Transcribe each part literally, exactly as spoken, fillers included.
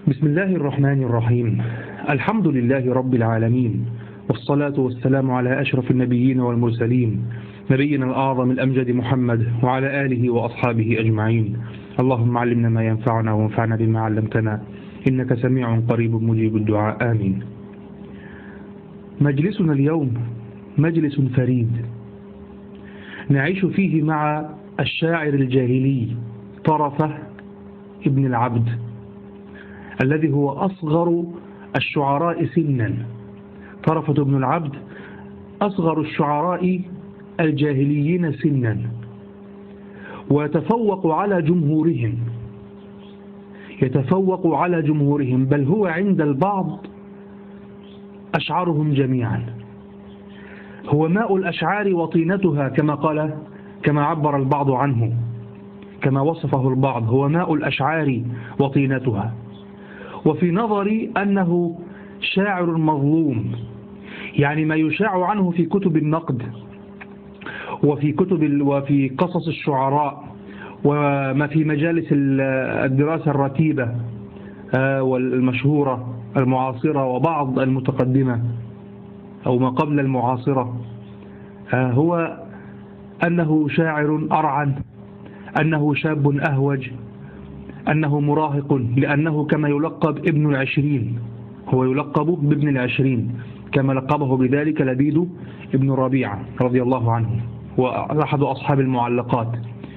بسم الله الرحمن الرحيم. الحمد لله رب العالمين، والصلاة والسلام على أشرف النبيين والمرسلين، نبينا الأعظم الأمجد محمد وعلى آله وأصحابه أجمعين. اللهم علمنا ما ينفعنا وانفعنا بما علمتنا، إنك سميع قريب مجيب الدعاء، آمين. مجلسنا اليوم مجلس فريد نعيش فيه مع الشاعر الجاهلي طرفة ابن العبد، الذي هو أصغر الشعراء سنا. طرفة ابن العبد أصغر الشعراء الجاهليين سنا، ويتفوق على جمهورهم يتفوق على جمهورهم بل هو عند البعض أشعارهم جميعا. هو ماء الأشعار وطينتها، كما قال كما عبر البعض عنه، كما وصفه البعض، هو ماء الأشعار وطينتها. وفي نظري أنه شاعر مظلوم، يعني ما يشاع عنه في كتب النقد وفي كتب وفي قصص الشعراء وما في مجالس الدراسة الرتيبة والمشهورة المعاصرة وبعض المتقدمة أو ما قبل المعاصرة، هو أنه شاعر أرعن، أنه شاب أهوج، أنه مراهق، لأنه كما يلقب ابن العشرين، هو يلقب بابن العشرين كما لقبه بذلك لبيد ابن ربيعة رضي الله عنه، وأحد أصحاب المعلقات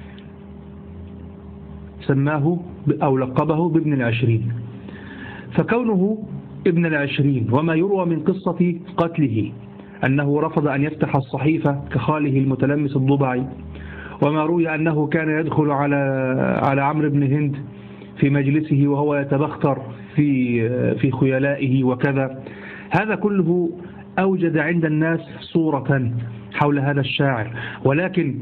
سماه أو لقبه بابن العشرين. فكونه ابن العشرين وما يروى من قصة قتله أنه رفض أن يفتح الصحيفة كخاله المتلمس الضبعي، وما روي أنه كان يدخل على على عمرو بن هند في مجلسه وهو يتبختر في في خيلائه وكذا، هذا كله أوجد عند الناس صورة حول هذا الشاعر، ولكن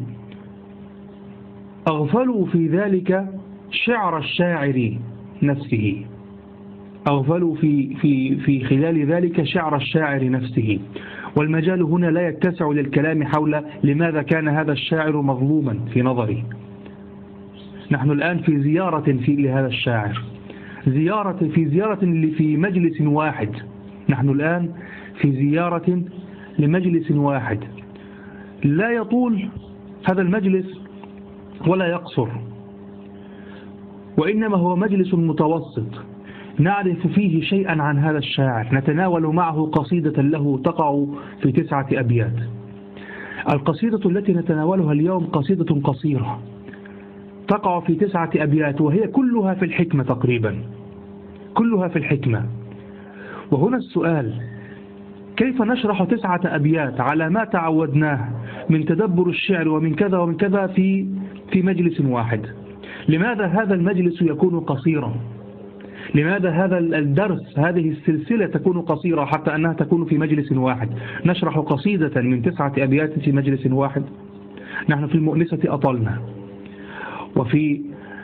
أغفلوا في ذلك شعر الشاعر نفسه، أغفلوا في في في خلال ذلك شعر الشاعر نفسه. والمجال هنا لا يتسع للكلام حول لماذا كان هذا الشاعر مظلوما في نظري. نحن الآن في زيارة في لهذا الشاعر، زيارة في زيارة في مجلس واحد، نحن الآن في زيارة لمجلس واحد لا يطول هذا المجلس ولا يقصر، وإنما هو مجلس متوسط نعرف فيه شيئا عن هذا الشاعر، نتناول معه قصيدة له تقع في تسعة أبيات. القصيدة التي نتناولها اليوم قصيدة قصيرة تقع في تسعة أبيات، وهي كلها في الحكمة تقريبا، كلها في الحكمة. وهنا السؤال: كيف نشرح تسعة أبيات على ما تعودناه من تدبر الشعر ومن كذا ومن كذا في في مجلس واحد؟ لماذا هذا المجلس يكون قصيرا؟ لماذا هذا الدرس، هذه السلسلة تكون قصيرة حتى أنها تكون في مجلس واحد؟ نشرح قصيدة من تسعة أبيات في مجلس واحد. نحن في المؤنسة أطلنا، وفي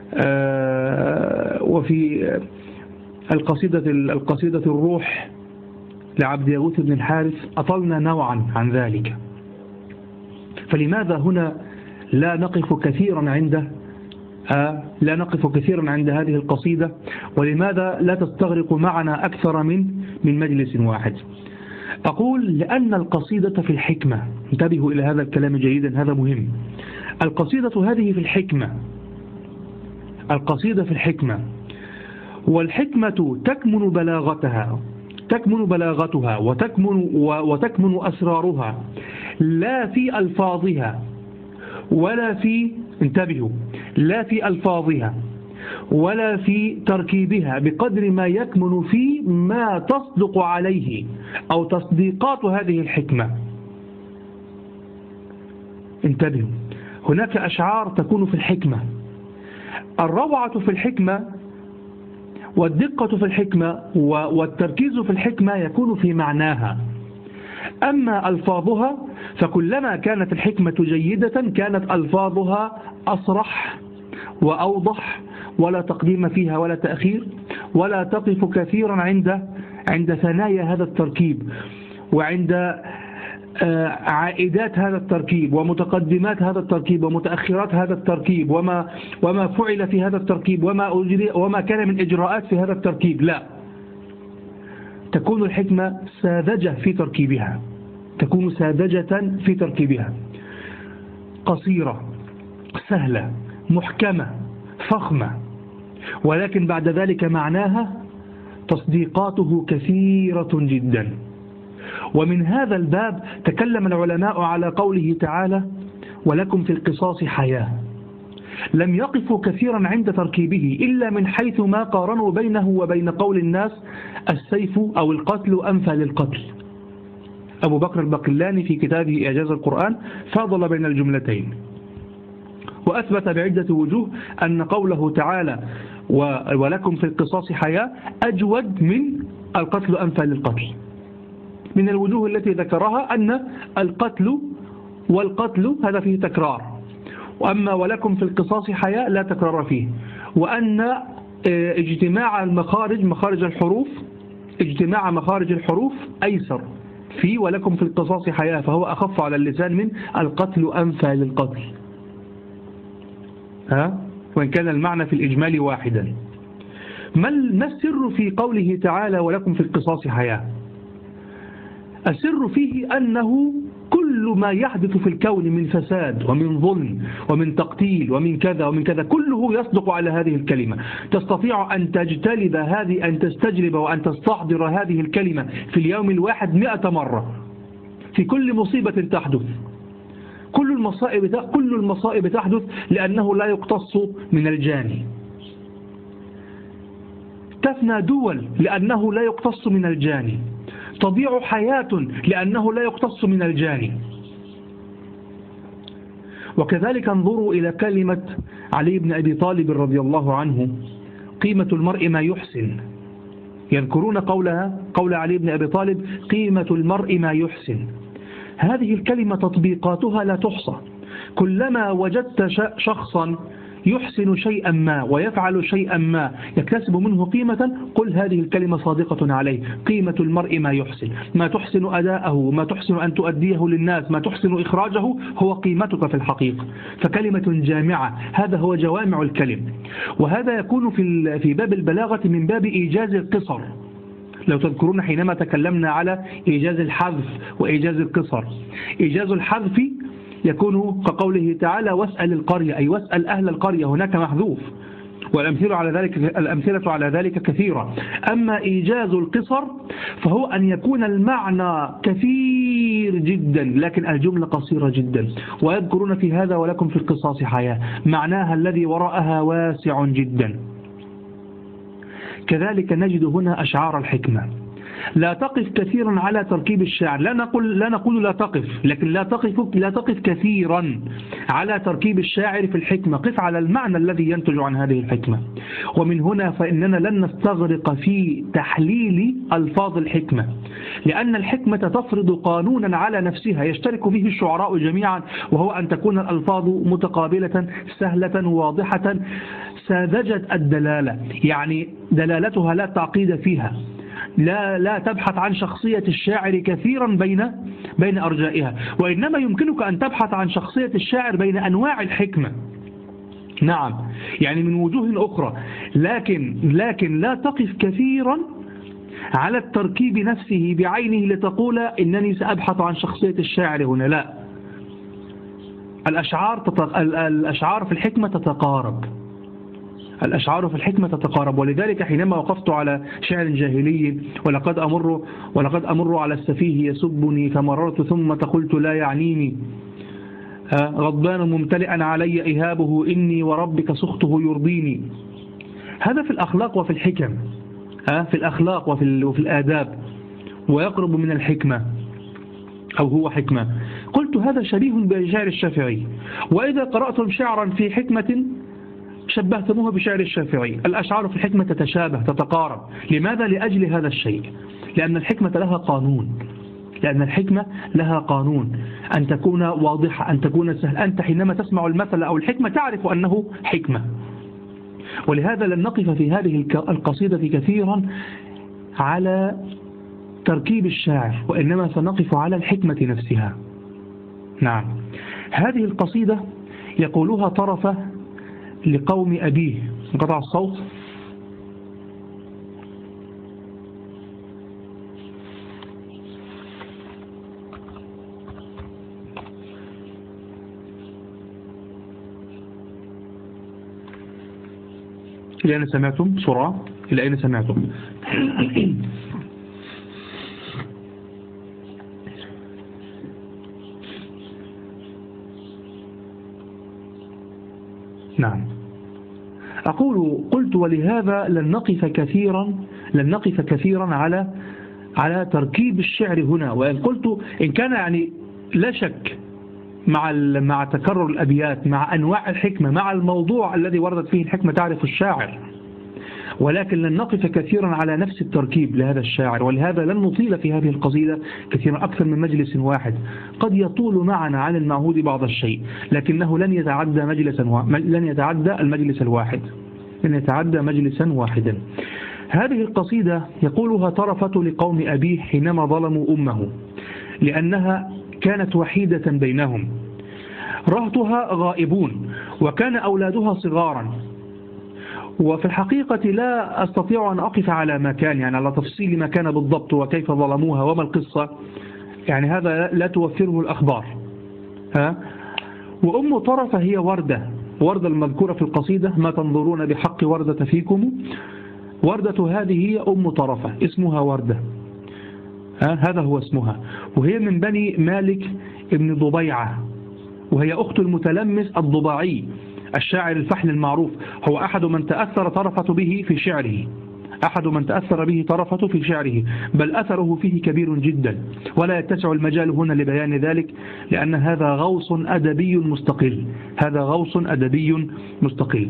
آه وفي القصيدة القصيدة الروح لعبد يغوث بن الحارث أطلنا نوعا عن ذلك. فلماذا هنا لا نقف كثيرا عنده آه لا نقف كثيرا عند هذه القصيدة؟ ولماذا لا تستغرق معنا أكثر من من مجلس واحد؟ أقول لأن القصيدة في الحكمة. انتبهوا إلى هذا الكلام جيدا، هذا مهم. القصيدة هذه في الحكمة، القصيدة في الحكمة، والحكمة تكمن بلاغتها تكمن بلاغتها وتكمن وتكمن أسرارها لا في ألفاظها ولا في انتبهوا لا في ألفاظها ولا في تركيبها بقدر ما يكمن في ما تصدق عليه أو تصديقات هذه الحكمة. انتبهوا، هناك أشعار تكون في الحكمة، الروعة في الحكمة والدقة في الحكمة والتركيز في الحكمة يكون في معناها. أما ألفاظها فكلما كانت الحكمة جيدة كانت ألفاظها أصرح وأوضح، ولا تقديم فيها ولا تأخير، ولا تقف كثيرا عند عند ثنايا هذا التركيب وعند عائدات هذا التركيب ومتقدمات هذا التركيب ومتأخرات هذا التركيب وما وما فعل في هذا التركيب وما أجري وما كان من إجراءات في هذا التركيب. لا، تكون الحكمة ساذجة في تركيبها، تكون ساذجة في تركيبها، قصيرة سهلة محكمة فخمة، ولكن بعد ذلك معناها تصديقاته كثيرة جدا. ومن هذا الباب تكلم العلماء على قوله تعالى ولكم في القصاص حياة. لم يقفوا كثيرا عند تركيبه إلا من حيث ما قارنوا بينه وبين قول الناس السيف أو القتل أنفى للقتل. أبو بكر البقلاني في كتابه إعجاز القرآن فاضل بين الجملتين، وأثبت بعدة وجوه أن قوله تعالى ولكم في القصاص حياة أجود من القتل أنفى للقتل. من الوجوه التي ذكرها أن القتل والقتل هذا فيه تكرار، وأما ولكم في القصاص حياة لا تكرار فيه، وأن اجتماع المخارج مخارج الحروف اجتماع مخارج الحروف أيسر في ولكم في القصاص حياة، فهو أخف على اللسان من القتل أنفى للقتل، ها؟ وإن كان المعنى في الإجمال واحدا. ما السر في قوله تعالى ولكم في القصاص حياة؟ السر فيه أنه كل ما يحدث في الكون من فساد ومن ظلم ومن تقتيل ومن كذا ومن كذا كله يصدق على هذه الكلمة. تستطيع أن تجتلب هذه أن تستجلب وأن تستحضر هذه الكلمة في اليوم الواحد مئة مرة في كل مصيبة تحدث. كل المصائب كل المصائب تحدث لأنه لا يقتص من الجاني. تفنى دول لأنه لا يقتص من الجاني. تضيع حياة لأنه لا يقتص من الجاني. وكذلك انظروا إلى كلمة علي بن أبي طالب رضي الله عنه قيمة المرء ما يحسن. يذكرون قولها قول علي بن أبي طالب قيمة المرء ما يحسن. هذه الكلمة تطبيقاتها لا تحصى. كلما وجدت شخصا يحسن شيئا ما ويفعل شيئا ما يكتسب منه قيمة قل هذه الكلمة صادقة عليه. قيمة المرء ما يحسن، ما تحسن أداءه، ما تحسن أن تؤديه للناس، ما تحسن إخراجه هو قيمتك في الحقيقة. فكلمة جامعة، هذا هو جوامع الكلم. وهذا يكون في في باب البلاغة من باب إيجاز القصر. لو تذكرون حينما تكلمنا على إيجاز الحذف وإيجاز القصر، إيجاز الحذف يكون كقوله تعالى واسأل القرية، أي واسأل أهل القرية، هناك محذوف، والأمثلة على ذلك الأمثلة على ذلك كثيرة. أما إيجاز القصر فهو أن يكون المعنى كثير جدا لكن الجملة قصيرة جدا. ويذكرون في هذا ولكم في القصاص حياة، معناها الذي وراءها واسع جدا. كذلك نجد هنا أشعار الحكمة. لا تقف كثيرا على تركيب الشعر، لا نقول لا نقول لا تقف، لكن لا تقف لا تقف كثيرا على تركيب الشاعر في الحكمة. قف على المعنى الذي ينتج عن هذه الحكمة. ومن هنا فإننا لن نستغرق في تحليل ألفاظ الحكمة، لأن الحكمة تفرض قانونا على نفسها يشترك به الشعراء جميعا، وهو أن تكون الألفاظ متقابلة سهلة واضحة ساذجة الدلالة، يعني دلالتها لا تعقيد فيها، لا لا تبحث عن شخصية الشاعر كثيرا بين بين أرجائها، وإنما يمكنك أن تبحث عن شخصية الشاعر بين أنواع الحكمة. نعم، يعني من وجوه أخرى، لكن لكن لا تقف كثيرا على التركيب نفسه بعينه لتقول إنني سأبحث عن شخصية الشاعر هنا. لا، الأشعار تتق... الأشعار في الحكمة تتقارب. الأشعار في الحكمة تتقارب. ولذلك حينما وقفت على شعر جاهلي ولقد أمر ولقد أمر على السفيه يسبني فمررت ثم قلت لا يعنيني، غضبان ممتلئا علي إهابه إني وربك سخطه يرضيني. هذا في الأخلاق وفي الحكم، في الأخلاق وفي, وفي الآداب، ويقرب من الحكمة أو هو حكمة. قلت هذا شبيه بشعر الشافعي. وإذا قرأتم شعرا في حكمة شبهتموها بشعر الشافعي. الأشعار في الحكمة تتشابه تتقارب. لماذا؟ لأجل هذا الشيء، لأن الحكمة لها قانون، لأن الحكمة لها قانون أن تكون واضحة، أن تكون سهلة. أنت حينما تسمع المثل أو الحكمة تعرف أنه حكمة. ولهذا لن نقف في هذه القصيدة كثيرا على تركيب الشاعر، وإنما سنقف على الحكمة نفسها. نعم، هذه القصيدة يقولها طرفة لقوم أبيه. انقطع الصوت. إلى أين سمعتم بسرعة؟ إلى أين سمعتم؟ نعم، أقول قلت ولهذا لن نقف كثيرا لن نقف كثيرا على على تركيب الشعر هنا. وإن قلت إن كان يعني لا شك مع مع تكرر الأبيات، مع أنواع الحكمة، مع الموضوع الذي وردت فيه الحكمة تعرف الشاعر، ولكن لن نقف كثيرا على نفس التركيب لهذا الشاعر. ولهذا لن نطيل في هذه القصيدة كثيرا أكثر من مجلس واحد. قد يطول معنا عن المعهود بعض الشيء، لكنه لن يتعدى مجلسا و... لن يتعدى المجلس الواحد لن يتعدى مجلسا واحدا. هذه القصيدة يقولها طرفة لقوم أبيه حينما ظلموا أمه لأنها كانت وحيدة بينهم، رهطها غائبون وكان أولادها صغارا. وفي الحقيقة لا أستطيع أن أقف على ما كان، يعني على تفصيل ما كان بالضبط وكيف ظلموها وما القصة، يعني هذا لا توفره الأخبار. ها؟ وأم طرفة هي وردة وردة المذكورة في القصيدة: ما تنظرون بحق وردة فيكم. وردة هذه هي أم طرفة، اسمها وردة. ها؟ هذا هو اسمها، وهي من بني مالك ابن ضبيعة، وهي أخت المتلمس الضباعي الشاعر الفحل المعروف. هو أحد من تأثر طرفة به في شعره أحد من تأثر به طرفة في شعره بل أثره فيه كبير جدا، ولا يتسع المجال هنا لبيان ذلك، لأن هذا غوص أدبي مستقل هذا غوص أدبي مستقل.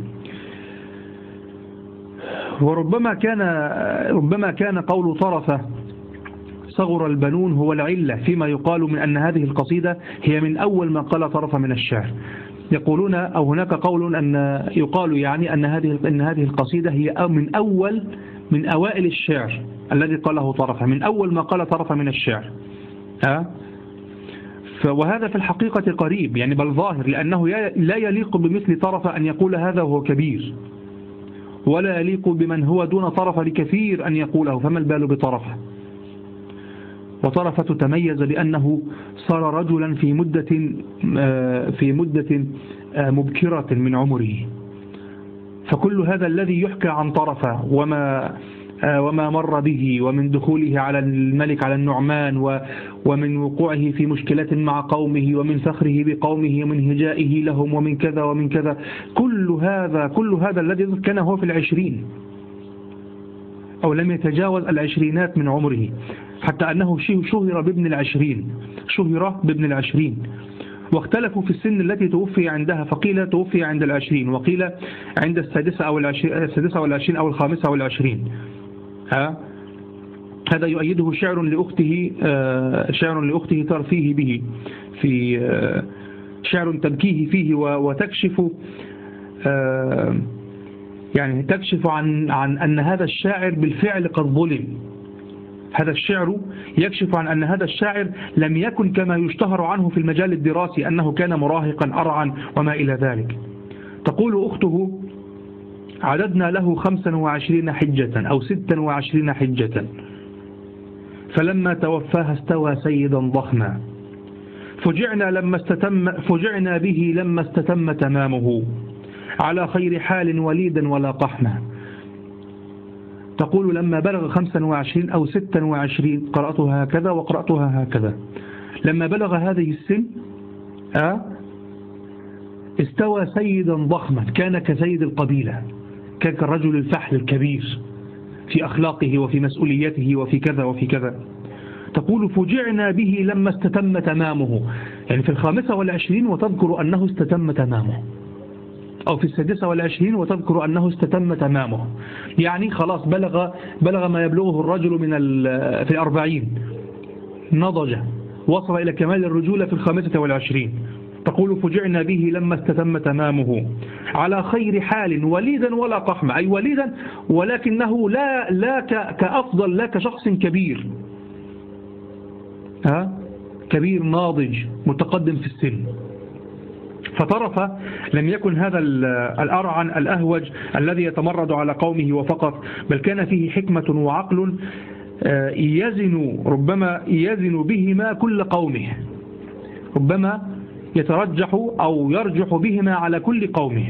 وربما كان ربما كان قول طرفة صغر البنون هو العلة فيما يقال من أن هذه القصيدة هي من أول ما قال طرفة من الشعر. يقولون أو هناك قول أن يقال يعني أن هذه أن هذه القصيدة هي من أول من أوائل الشعر الذي قاله طرفة، من أول ما قال طرفة من الشعر. ها؟ وهذا في الحقيقة قريب، يعني بل ظاهر، لأنه لا يليق بمثل طرفة أن يقول هذا وهو كبير، ولا يليق بمن هو دون طرفة بكثير أن يقوله، فما البال بطرفة. وطرفة تميز بأنه صار رجلا في مدة في مدة مبكرة من عمره. فكل هذا الذي يحكى عن طرفة وما وما مر به، ومن دخوله على الملك على النعمان، ومن وقوعه في مشكلة مع قومه، ومن فخره بقومه، ومن هجائه لهم، ومن كذا ومن كذا، كل هذا كل هذا الذي كان هو في العشرين أو لم يتجاوز العشرينات من عمره، حتى أنه شهر بابن العشرين شهر بابن العشرين واختلفوا في السن التي توفي عندها، فقيل توفي عند العشرين، وقيل عند السادسة أو السادسة والعشرين أو الخامسة والعشرين. ها؟ هذا يؤيده شعر لأخته شعر لأخته ترفيه به في شعر تبكيه فيه وتكشف يعني تكشف عن عن أن هذا الشاعر بالفعل قد ظلم. هذا الشعر يكشف عن أن هذا الشاعر لم يكن كما يشتهر عنه في المجال الدراسي أنه كان مراهقا أرعا وما إلى ذلك. تقول أخته: عددنا له خمسا وعشرين حجة أو ستا وعشرين حجة، فلما توفاها استوى سيدا ضخما، فجعنا, لما استتم فجعنا به لما استتم تمامه، على خير حال وليدا ولا قحما. تقول: لما بلغ خمسا وعشرين أو ستا وعشرين، قرأتها هكذا وقرأتها هكذا، لما بلغ هذه السن أه استوى سيدا ضخما، كان كسيد القبيلة، كان كالرجل الفحل الكبير في أخلاقه وفي مسؤوليته وفي كذا وفي كذا. تقول: فجعنا به لما استتم تمامه، يعني في الخامسة والعشرين وتذكر أنه استتم تمامه، أو في السادسة والعشرين وتذكر أنه استتم تمامه، يعني خلاص بلغ بلغ ما يبلغه الرجل من في الأربعين، نضج، وصل إلى كمال الرجولة في الخامسة والعشرين. تقول: فجعنا به لما استتم تمامه، على خير حال وليدا ولا قحم، أي وليدا ولكنه لا لا كأفضل، لا كشخص كبير، ها كبير ناضج متقدم في السن. فطرف لم يكن هذا الأرعن الأهوج الذي يتمرد على قومه وفقط، بل كان فيه حكمة وعقل يزن ربما يزن بهما كل قومه، ربما يترجح أو يرجح بهما على كل قومه.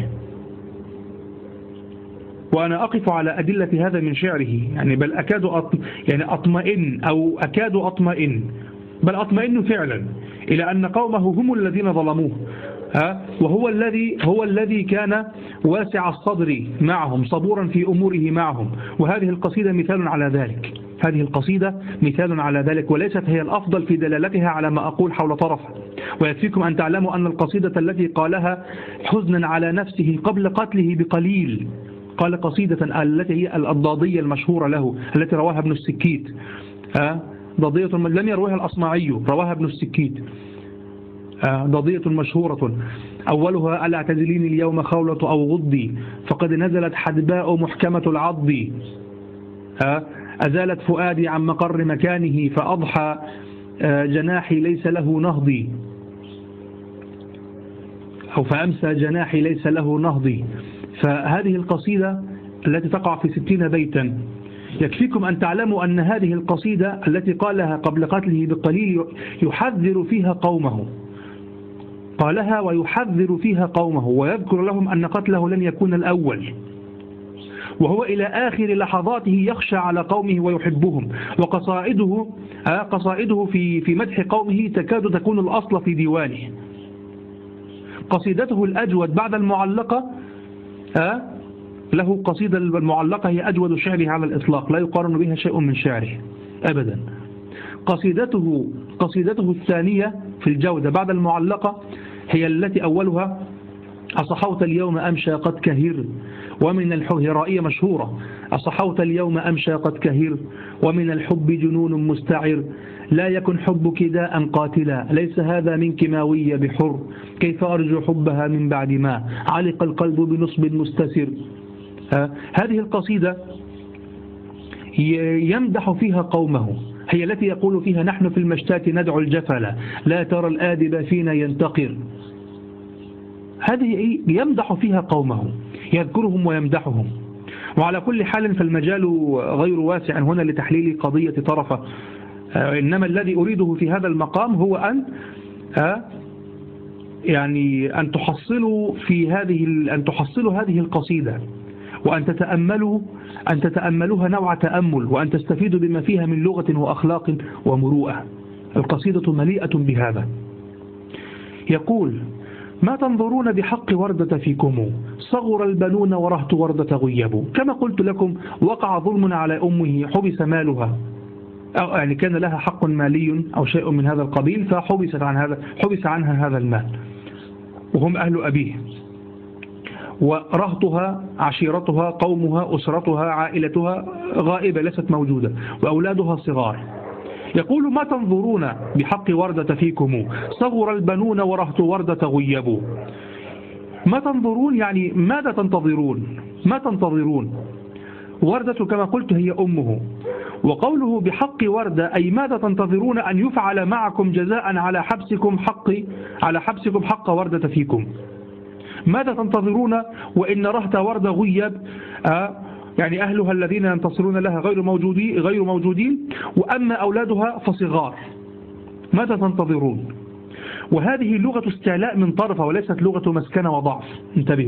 وأنا أقف على أدلة هذا من شعره، يعني بل أكاد أطم يعني أطمئن أو أكاد أطمئن بل أطمئن فعلا إلى أن قومه هم الذين ظلموه، ها وهو الذي هو الذي كان واسع الصدر معهم صبورا في أموره معهم. وهذه القصيدة مثال على ذلك، هذه القصيدة مثال على ذلك، وليست هي الأفضل في دلالتها على ما أقول حول طرفه. ويكفيكم أن تعلموا أن القصيدة التي قالها حزنا على نفسه قبل قتله بقليل، قال قصيدة التي هي الضادية المشهورة له التي رواها ابن السكيت، ها ضادية لم يروها الأصمعي، رواها ابن السكيت، ضادية مشهورة أولها ألا اعتزليني اليوم خولة أو غضي فقد نزلت حدباء محكمة العض، أزالت فؤادي عن مقر مكانه فأضحى جناحي ليس له نهضي، أو فأمسى جناحي ليس له نهضي. فهذه القصيدة التي تقع في ستين بيتا، يكفيكم أن تعلموا أن هذه القصيدة التي قالها قبل قتله بقليل يحذر فيها قومه، قالها ويحذر فيها قومه ويذكر لهم أن قتله لن يكون الأول، وهو إلى آخر لحظاته يخشى على قومه ويحبهم. وقصائده قصائده في في مدح قومه تكاد تكون الأصل في ديوانه. قصيدته الأجود بعد المعلقة، له قصيدة المعلقة هي أجود شعره على الإطلاق، لا يقارن بها شيء من شعره أبدا. قصيدته قصيدته الثانية في الجودة بعد المعلقة هي التي أولها أصحوت اليوم أمشى قد كهر ومن الحب، هرائية مشهورة، أصحوت اليوم أمشى قد كهر ومن الحب جنون مستعر لا يكن حبك داء قاتلا ليس هذا منك ماوية بحر كيف أرجو حبها من بعد ما علق القلب بنصب مستسر. هذه القصيدة يمدح فيها قومه، هي التي يقول فيها نحن في المشتات ندعو الجفل لا ترى الآدب فينا ينتقر. هذه يمدح فيها قومه، يذكرهم ويمدحهم. وعلى كل حال فالمجال غير واسع هنا لتحليل قضية طرفة، إنما الذي أريده في هذا المقام هو أن يعني أن تحصلوا في هذه أن تحصلوا هذه القصيدة وأن تتأملوا أن تتأملوها نوع تأمل، وأن تستفيدوا بما فيها من لغة وأخلاق ومروءة. القصيدة مليئة بهذا. يقول ما تنظرون بحق وردة فيكم صغر البنون ورهت وردة غيبوا. كما قلت لكم وقع ظلم على أمه حبس مالها، أو يعني كان لها حق مالي أو شيء من هذا القبيل فحبست عن هذا حبس عنها هذا المال وهم أهل أبيه، ورهتها عشيرتها قومها أسرتها عائلتها غائبة ليست موجودة وأولادها صغار. يقول ما تنظرون بحق وردة فيكم صغر البنون ورهت وردة غيبوا. ما تنظرون يعني ماذا تنتظرون؟ ما تنتظرون؟ وردة كما قلت هي أمه، وقوله بحق وردة أي ماذا تنتظرون أن يفعل معكم جزاء على حبسكم حق على حبسكم حق وردة فيكم. ماذا تنتظرون وإن رهت وردة غيب، آه يعني أهلها الذين ينتصرون لها غير موجودين غير موجودين وأما أولادها فصغار. ماذا تنتظرون؟ وهذه لغة استعلاء من طرفة وليست لغة مسكنة وضعف، انتبهوا.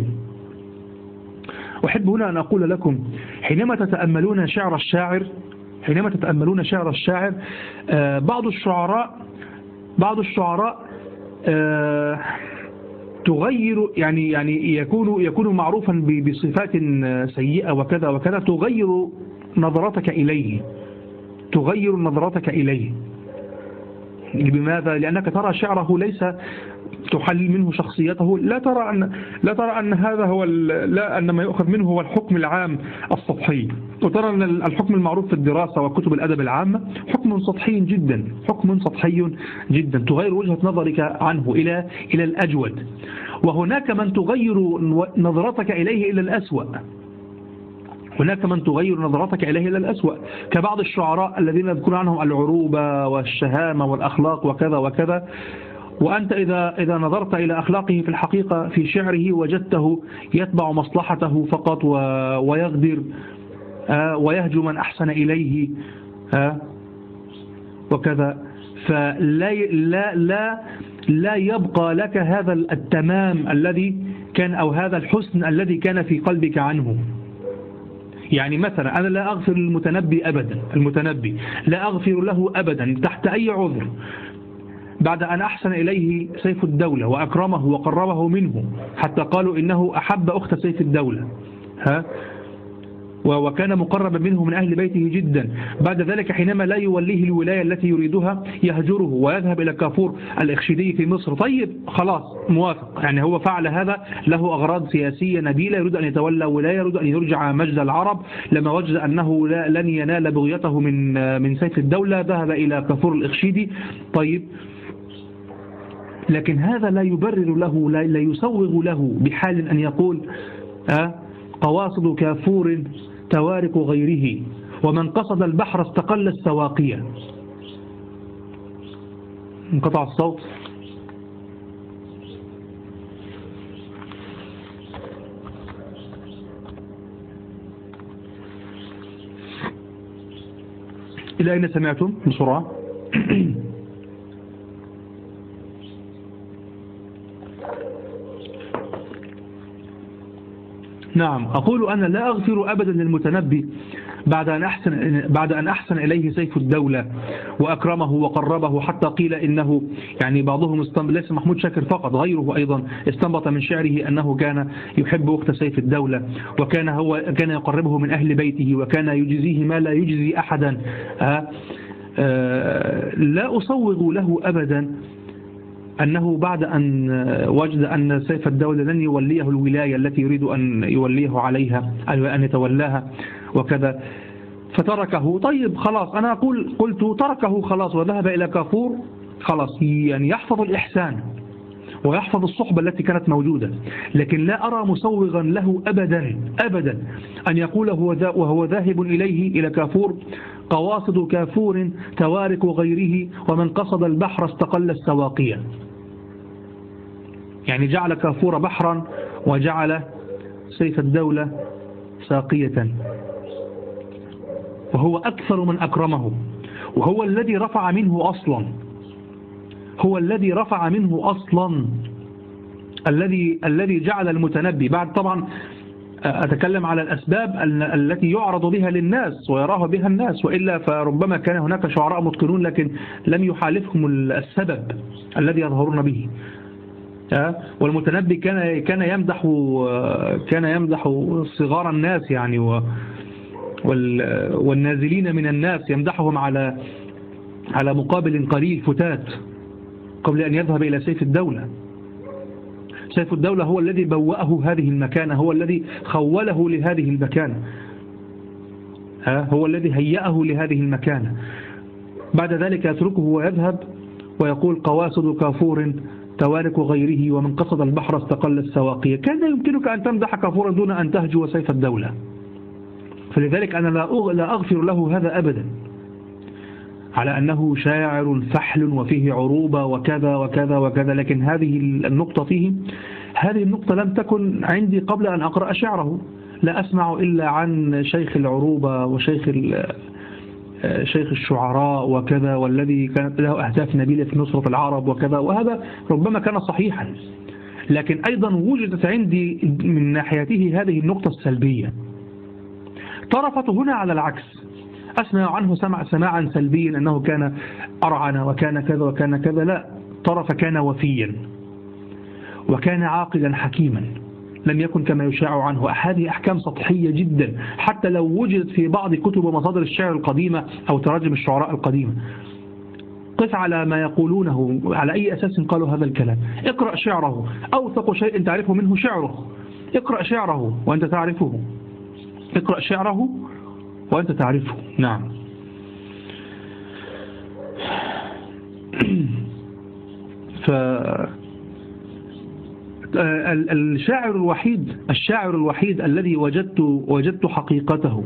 أحب هنا أن أقول لكم حينما تتأملون شعر الشاعر حينما تتأملون شعر الشاعر آه بعض الشعراء بعض الشعراء آه تغير يعني يعني يكون يكون معروفا بصفات سيئة وكذا وكذا، تغير نظرتك إليه تغير نظرتك إليه بماذا؟ لأنك ترى شعره ليس تحلل منه شخصيته، لا ترى أن لا ترى أن هذا هو لا أن ما يؤخذ منه هو الحكم العام السطحي، وترى أن الحكم المعروف في الدراسة وكتب الأدب العامة حكم سطحي جدا حكم سطحي جدا تغير وجهة نظرك عنه إلى إلى الأجود، وهناك من تغير نظرتك إليه إلى الأسوأ. هناك من تغير نظرتك إليه إلى الأسوأ، كبعض الشعراء الذين يذكر عنهم العروبة والشهامة والأخلاق وكذا وكذا، وأنت إذا إذا نظرت إلى أخلاقه في الحقيقة في شعره وجدته يتبع مصلحته فقط ويغدر ويهجو من أحسن إليه وكذا، فلا لا لا لا يبقى لك هذا التمام الذي كان أو هذا الحسن الذي كان في قلبك عنه. يعني مثلا أنا لا أغفر للمتنبي أبدا، المتنبي لا أغفر له أبدا تحت أي عذر بعد أن أحسن إليه سيف الدولة وأكرمه وقربه منه، حتى قالوا إنه أحب أخت سيف الدولة ها وكان مقربا منه من أهل بيته جدا. بعد ذلك حينما لا يوليه الولاية التي يريدها يهجره ويذهب إلى كافور الإخشيدي في مصر. طيب خلاص موافق، يعني هو فعل هذا، له أغراض سياسية نبيلة، يريد أن يتولى ولاية، يريد أن يرجع مجد العرب. لما وجد أنه لن ينال بغيته من من سيف الدولة ذهب إلى كافور الإخشيدي. طيب لكن هذا لا يبرر له، لا يسوغ له بحال أن يقول أه قواصد كافور توارق غيره ومن قصد البحر استقل السواقية. انقطع الصوت. إلى أين سمعتم بسرعة؟ نعم، أقول أنا لا أغفر أبدا للمتنبي بعد أن أحسن بعد أن أحسن إليه سيف الدولة وأكرمه وقربه، حتى قيل إنه يعني بعضهم استنبط، ليس محمود شاكر فقط غيره أيضا استنبط من شعره أنه كان يحب أخت سيف الدولة، وكان هو كان يقربه من أهل بيته، وكان يجزيه ما لا يجزي أحدا. آه آه لا أصوغ له أبدا أنه بعد أن وجد أن سيف الدولة لن يوليه الولاية التي يريد أن يوليه عليها أو أن يتولاها وكذا فتركه. طيب خلاص، أنا أقول قلت تركه خلاص وذهب إلى كافور، خلاص يعني يحفظ الإحسان ويحفظ الصحبة التي كانت موجودة، لكن لا أرى مسوغا له أبدا أبدا أن يقول هو وهو ذاهب إليه إلى كافور قواصد كافور توارق غيره ومن قصد البحر استقل السواقية. يعني جعل كافور بحرا وجعل سيف الدولة ساقية، وهو أكثر من أكرمه، وهو الذي رفع منه أصلا، هو الذي رفع منه أصلا الذي الذي جعل المتنبي بعد. طبعا أتكلم على الأسباب التي يعرض بها للناس ويراه بها الناس، وإلا فربما كان هناك شعراء متقنون لكن لم يحالفهم السبب الذي يظهرون به. والمتنبي كان كان يمدح كان يمدح صغار الناس يعني والنازلين من الناس، يمدحهم على على مقابل قليل فتات قبل أن يذهب إلى سيف الدولة. سيف الدولة هو الذي بوأه هذه المكانة، هو الذي خوله لهذه المكانة، هو الذي هيأه لهذه المكانة. بعد ذلك يتركه ويذهب ويقول قواصد كافور توارق غيره ومن قصد البحر استقل السواقية. كان يمكنك أن تمدح كافورا دون أن تهجو سيف الدولة، فلذلك أنا لا أغفر له هذا أبدا، على أنه شاعر فحل وفيه عروبة وكذا وكذا وكذا. لكن هذه النقطة فيه، هذه النقطة لم تكن عندي قبل أن أقرأ شعره. لا أسمع إلا عن شيخ العروبة وشيخ شيخ الشعراء وكذا، والذي كانت له أهداف نبيلة في نصرة العرب وكذا، وهذا ربما كان صحيحا، لكن أيضا وجدت عندي من ناحيته هذه النقطة السلبية. طرفت هنا على العكس، أسمع عنه سمع سماعا سلبيا أنه كان أرعن وكان كذا وكان كذا. لا، طرف كان وفيا وكان عاقلا حكيما، لم يكن كما يشاع عنه. هذه أحكام سطحية جدا، حتى لو وجدت في بعض كتب ومصادر الشعر القديمة أو تراجم الشعراء القديمة. قس على ما يقولونه، على أي أساس قالوا هذا الكلام. اقرأ شعره، أوثق شيء تعرفه منه شعره. اقرأ شعره وأنت تعرفه، اقرأ شعره وأنت تعرفه. نعم. ف الشاعر الوحيد الشاعر الوحيد الذي وجدت وجدت حقيقته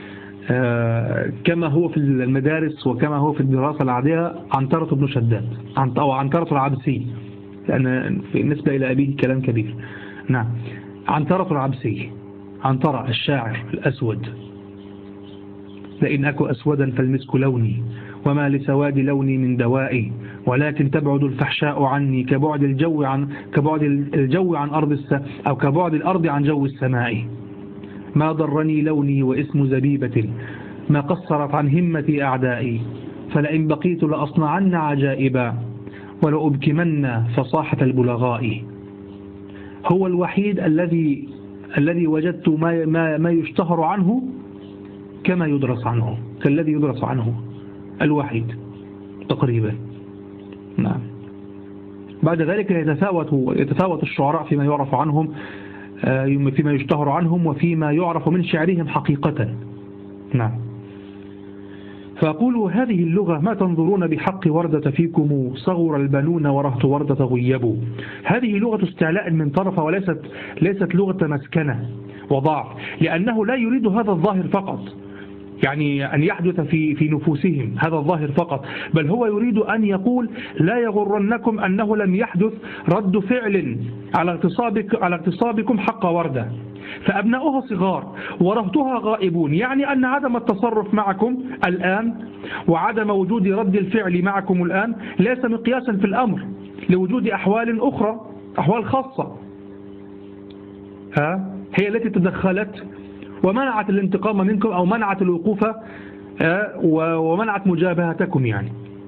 كما هو في المدارس وكما هو في الدراسة العادية عنترة بن شداد أو عنترة العبسي، لأن بالنسبة إلى أبيه كلام كبير. نعم، عنترة العبسي، عنترة الشاعر الأسود. لئن أكو أسودا فالمسك لوني وما لسواد لوني من دوائي، ولكن تبعد الفحشاء عني كبعد الجو عن كبعد الجو عن أرض الس أو كبعد الأرض عن جو السماء. ما ضرني لوني واسم زبيبة ما قصرت عن همتي أعدائي، فلئن بقيت لأصنعن عجائبا ولأبكمن فصاحة البلغاء. هو الوحيد الذي الذي وجدت ما ما ما يشتهر عنه كما يدرس عنه، كالذي يدرس عنه، الوحيد تقريبا. نعم. بعد ذلك يتفاوت يتفاوت الشعراء فيما يعرف عنهم، فيما يشتهر عنهم وفيما يعرف من شعرهم حقيقة. نعم. فأقول هذه اللغة ما تنظرون بحق وردة فيكم صغر البنون ورهت وردة غيبوا. هذه لغة استعلاء من طرف، وليست ليست لغة مسكنة وضعف، لأنه لا يريد هذا الظاهر فقط، يعني أن يحدث في في نفوسهم هذا الظاهر فقط، بل هو يريد أن يقول لا يغرنكم أنه لم يحدث رد فعل على اغتصابك على اغتصابكم حق وردة، فأبناؤها صغار ورهتها غائبون، يعني أن عدم التصرف معكم الآن وعدم وجود رد الفعل معكم الآن ليس مقياسا في الأمر لوجود أحوال أخرى، أحوال خاصة ها هي التي تدخلت ومنعت الانتقام منكم أو منعت الوقوف ومنعت مجابهتكم يعني.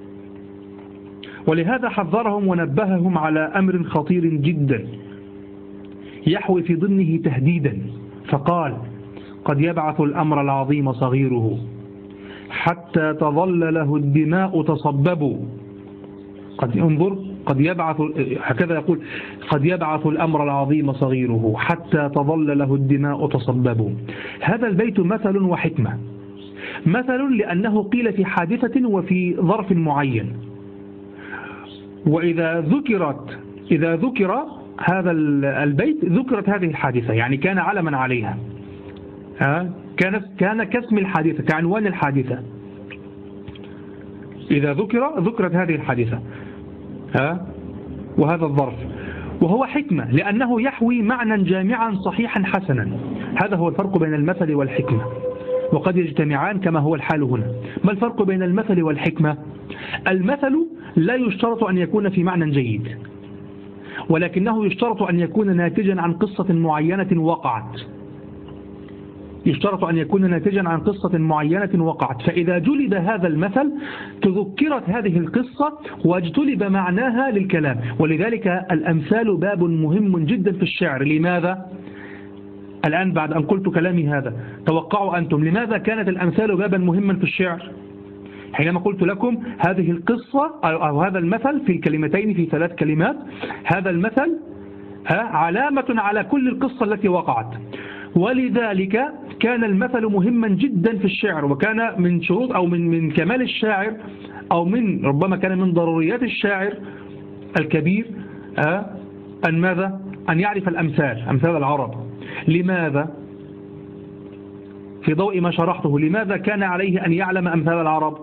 ولهذا حذرهم ونبههم على أمر خطير جدا يحوي في ضمنه تهديدا، فقال قد يبعث الأمر العظيم صغيره حتى تظل له الدماء تصبب. قد انظر، قد يبعث، هكذا يقول، قد يبعث الأمر العظيم صغيره حتى تظل له الدماء تصبب. هذا البيت مثل وحكمة. مثل لأنه قيل في حادثة وفي ظرف معين، وإذا ذكرت إذا ذكر هذا البيت ذكرت هذه الحادثة، يعني كان علما عليها، كان كان كاسم الحادثة، كعنوان الحادثة. إذا ذكر ذكرت هذه الحادثة ها وهذا الظرف. وهو حكمة لأنه يحوي معنى جامعا صحيحا حسنا. هذا هو الفرق بين المثل والحكمة، وقد يجتمعان كما هو الحال هنا. ما الفرق بين المثل والحكمة؟ المثل لا يشترط أن يكون في معنى جيد، ولكنه يشترط أن يكون ناتجا عن قصة معينة وقعت يشترط أن يكون ناتجا عن قصة معينة وقعت فإذا جلب هذا المثل تذكرت هذه القصة واجتلب معناها للكلام. ولذلك الأمثال باب مهم جدا في الشعر. لماذا؟ الآن بعد أن قلت كلامي هذا توقعوا أنتم لماذا كانت الأمثال بابا مهما في الشعر؟ حينما قلت لكم هذه القصة أو هذا المثل في الكلمتين في ثلاث كلمات، هذا المثل علامة على كل القصة التي وقعت، ولذلك كان المثل مهما جدا في الشعر، وكان من شروط أو من من كمال الشاعر أو من ربما كان من ضروريات الشاعر الكبير أن ماذا؟ أن يعرف الأمثال، أمثال العرب. لماذا؟ في ضوء ما شرحته لماذا كان عليه أن يعلم أمثال العرب؟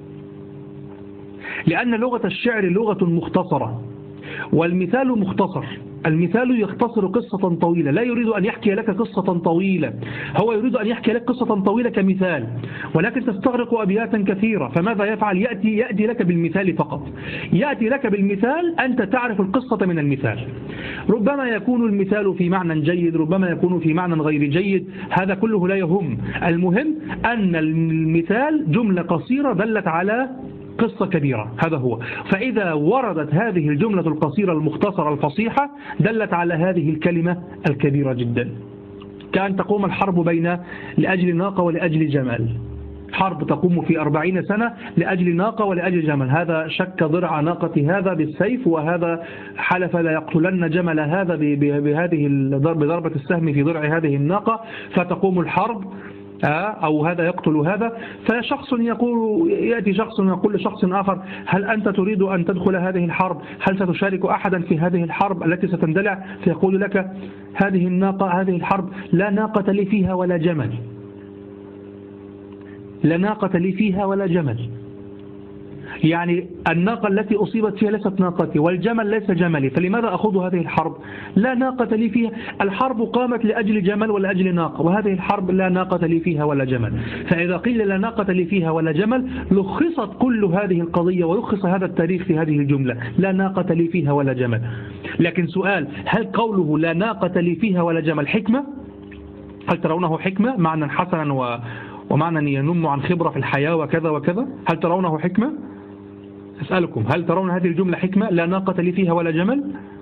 لأن لغة الشعر لغة مختصرة والمثال مختصر. المثال يختصر قصة طويلة، لا يريد أن يحكي لك قصة طويلة، هو يريد أن يحكي لك قصة طويلة كمثال، ولكن تستغرق أبياتا كثيرة. فماذا يفعل؟ يأتي, يأتي لك بالمثال فقط، يأتي لك بالمثال، أنت تعرف القصة من المثال. ربما يكون المثال في معنى جيد، ربما يكون في معنى غير جيد، هذا كله لا يهم. المهم أن المثال جملة قصيرة دلت على قصة كبيرة، هذا هو. فإذا وردت هذه الجملة القصيرة المختصرة الفصيحة دلت على هذه الكلمة الكبيرة جدا. كأن تقوم الحرب بين لأجل ناقة ولأجل جمل، حرب تقوم في أربعين سنة لأجل ناقة ولأجل جمل، هذا شك ضرع ناقة هذا بالسيف، وهذا حلف لا يقتلن جمل هذا بهذه بضربة السهم في ضرع هذه الناقة، فتقوم الحرب أو هذا يقتل هذا، فشخص يقول يأتي شخص يقول لشخص آخر هل أنت تريد أن تدخل هذه الحرب؟ هل ستشارك أحدا في هذه الحرب التي ستندلع؟ فيقول لك هذه الناقة هذه الحرب لا ناقة لي فيها ولا جمل، لا ناقة لي فيها ولا جمل، يعني الناقة التي أصيبت فيها ليست ناقتي والجمل ليس جملي، فلماذا أخوض هذه الحرب؟ لا ناقة لي فيها، الحرب قامت لأجل جمل ولا أجل ناقة، وهذه الحرب لا ناقة لي فيها ولا جمل. فإذا قيل لا ناقة لي فيها ولا جمل لخصت كل هذه القضية ولخص هذا التاريخ في هذه الجملة، لا ناقة لي فيها ولا جمل. لكن سؤال، هل قوله لا ناقة لي فيها ولا جمل حكمة؟ هل ترونه حكمة معنى حسنا و... ومعنى ينم عن خبرة في الحياة وكذا وكذا؟ هل ترونه حكمة؟ أسألكم هل ترون هذه الجملة حكمة لا ناقة لي فيها ولا جمل؟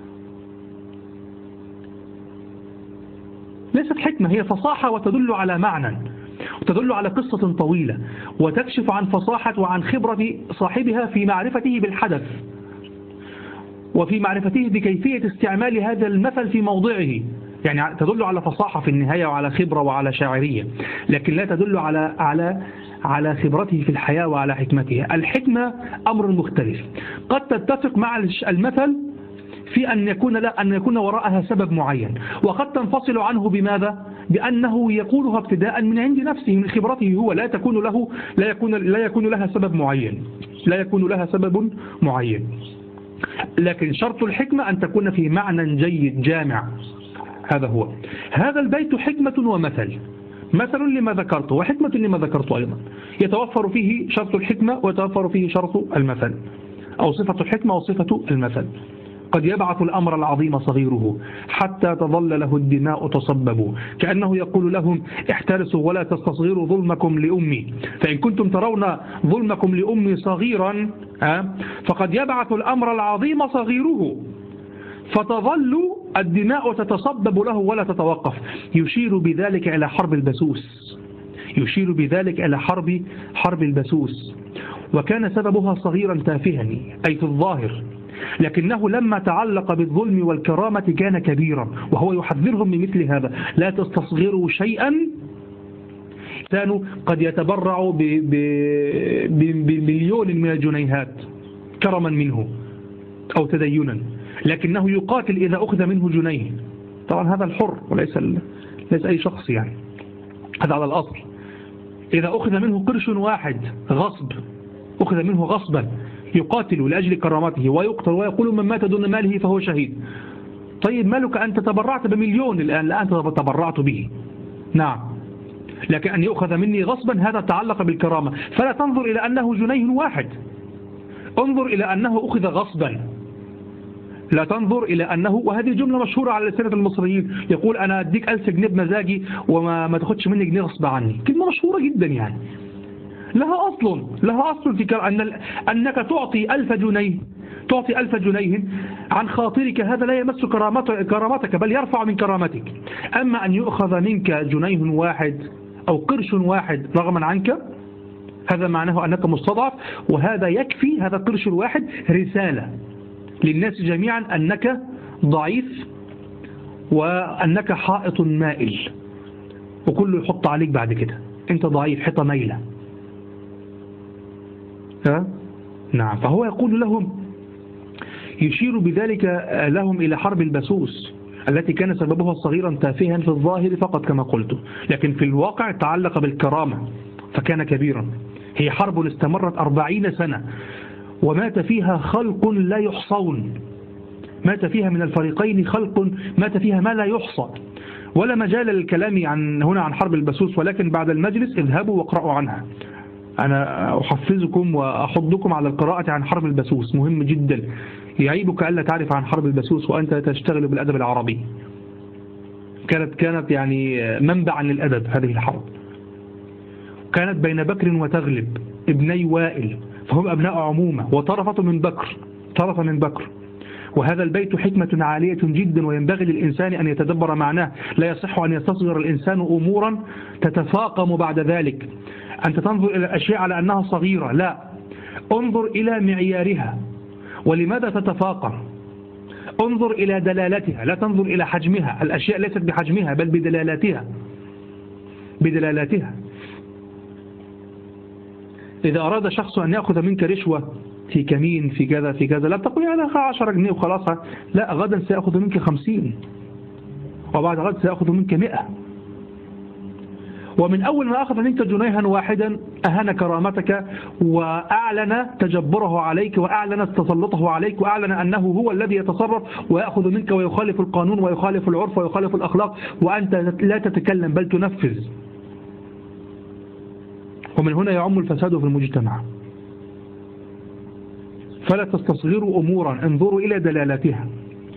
ليست حكمة، هي فصاحة وتدل على معنى وتدل على قصة طويلة وتكشف عن فصاحة وعن خبرة صاحبها في معرفته بالحدث وفي معرفته بكيفية استعمال هذا المثل في موضعه، يعني تدل على فصاحة في النهاية وعلى خبرة وعلى شاعرية، لكن لا تدل على على على خبرته في الحياة وعلى حكمته. الحكمة أمر مختلف، قد تتفق مع المثل في أن يكون لا أن يكون وراءها سبب معين، وقد تنفصل عنه بماذا؟ بأنه يقولها ابتداء من عند نفسه من خبرته هو، لا تكون له لا يكون لا يكون لها سبب معين لا يكون لها سبب معين. لكن شرط الحكمة أن تكون في معنى جيد جامع. هذا هو هذا البيت حكمة ومثل، مثل لما ذكرته وحكمة لما ذكرته أيضا، يتوفر فيه شرط الحكمة ويتوفر فيه شرط المثل، أو صفة الحكمة وصفة المثل. قد يبعث الأمر العظيم صغيره حتى تظل له الدماء تصبب، كأنه يقول لهم احترسوا ولا تستصغروا ظلمكم لأمي، فإن كنتم ترون ظلمكم لأمي صغيرا فقد يبعث الأمر العظيم صغيره فتظل الدماء تتصبب له ولا تتوقف. يشير بذلك إلى حرب البسوس يشير بذلك إلى حرب حرب البسوس وكان سببها صغيرا تافها أي في الظاهر، لكنه لما تعلق بالظلم والكرامة كان كبيرا، وهو يحذرهم من مثل هذا، لا تستصغروا شيئا. كانوا قد يتبرع بمليون من الجنيهات كرما منه أو تدينا، لكنه يقاتل إذا أخذ منه جنيه. طبعا هذا الحر وليس ليس أي شخص، يعني هذا على الأصل. إذا أخذ منه قرش واحد غصب أخذ منه غصبا يقاتل لأجل كرامته ويقتل ويقول من مات دون ماله فهو شهيد. طيب مالك أنت تبرعت بمليون الآن، لا أنت تبرعت به، نعم، لكن أن يؤخذ مني غصبا هذا تعلق بالكرامة. فلا تنظر إلى أنه جنيه واحد، انظر إلى أنه أخذ غصبا، لا تنظر إلى أنه، وهذه جملة مشهورة على لسانة المصريين، يقول أنا أديك ألف جنيه بمزاجي وما ما تاخدش مني جنيه غصب عني. كلمة مشهورة جدا، يعني لها أصل لها أصل في أن أنك تعطي ألف جنيه تعطي ألف جنيه عن خاطرك، هذا لا يمس كرامتك بل يرفع من كرامتك. أما أن يؤخذ منك جنيه واحد أو قرش واحد رغما عنك، هذا معناه أنك مستضعف، وهذا يكفي، هذا القرش الواحد رسالة للناس جميعا أنك ضعيف وأنك حائط مائل، وكله يحط عليك بعد كده أنت ضعيف حيطة مايلة. ها؟ نعم. فهو يقول لهم، يشير بذلك لهم إلى حرب البسوس التي كان سببها صغيرا تافها في الظاهر فقط كما قلت، لكن في الواقع تعلق بالكرامة فكان كبيرا. هي حرب استمرت أربعين سنة ومات فيها خلق لا يحصون، مات فيها من الفريقين خلق مات فيها ما لا يحصى، ولا مجال للكلام عن هنا عن حرب البسوس، ولكن بعد المجلس اذهبوا واقرأوا عنها. أنا أحفزكم وأحضكم على القراءة عن حرب البسوس، مهم جدا. يعيبك ألا تعرف عن حرب البسوس وأنت تشتغل بالأدب العربي. كانت كانت يعني منبعا للأدب هذه الحرب. كانت بين بكر وتغلب ابني وائل، فهم أبناء عمومة، وطرفة من بكر طرف من بكر. وهذا البيت حكمة عالية جدا، وينبغي للإنسان أن يتدبر معناه. لا يصح أن يستصغر الإنسان أمورا تتفاقم بعد ذلك. أنت تنظر إلى الأشياء على أنها صغيرة، لا، انظر إلى معيارها. ولماذا تتفاقم؟ انظر إلى دلالتها، لا تنظر إلى حجمها. الأشياء ليست بحجمها بل بدلالاتها بدلالاتها إذا أراد شخص أن يأخذ منك رشوة في كمين في كذا في كذا لا تقول أنا عشرة جنيه وخلاص، لا، غدا سيأخذ منك خمسين، وبعد غد سيأخذ منك مئة. ومن أول ما أخذ منك جنيها واحدا أهان كرامتك وأعلن تجبره عليك وأعلن تسلطه عليك وأعلن أنه هو الذي يتصرف ويأخذ منك ويخالف القانون ويخالف العرف ويخالف الأخلاق، وأنت لا تتكلم بل تنفذ. ومن هنا يعم الفساد في المجتمع. فلا تستصغروا أمورا، انظروا إلى دلالاتها.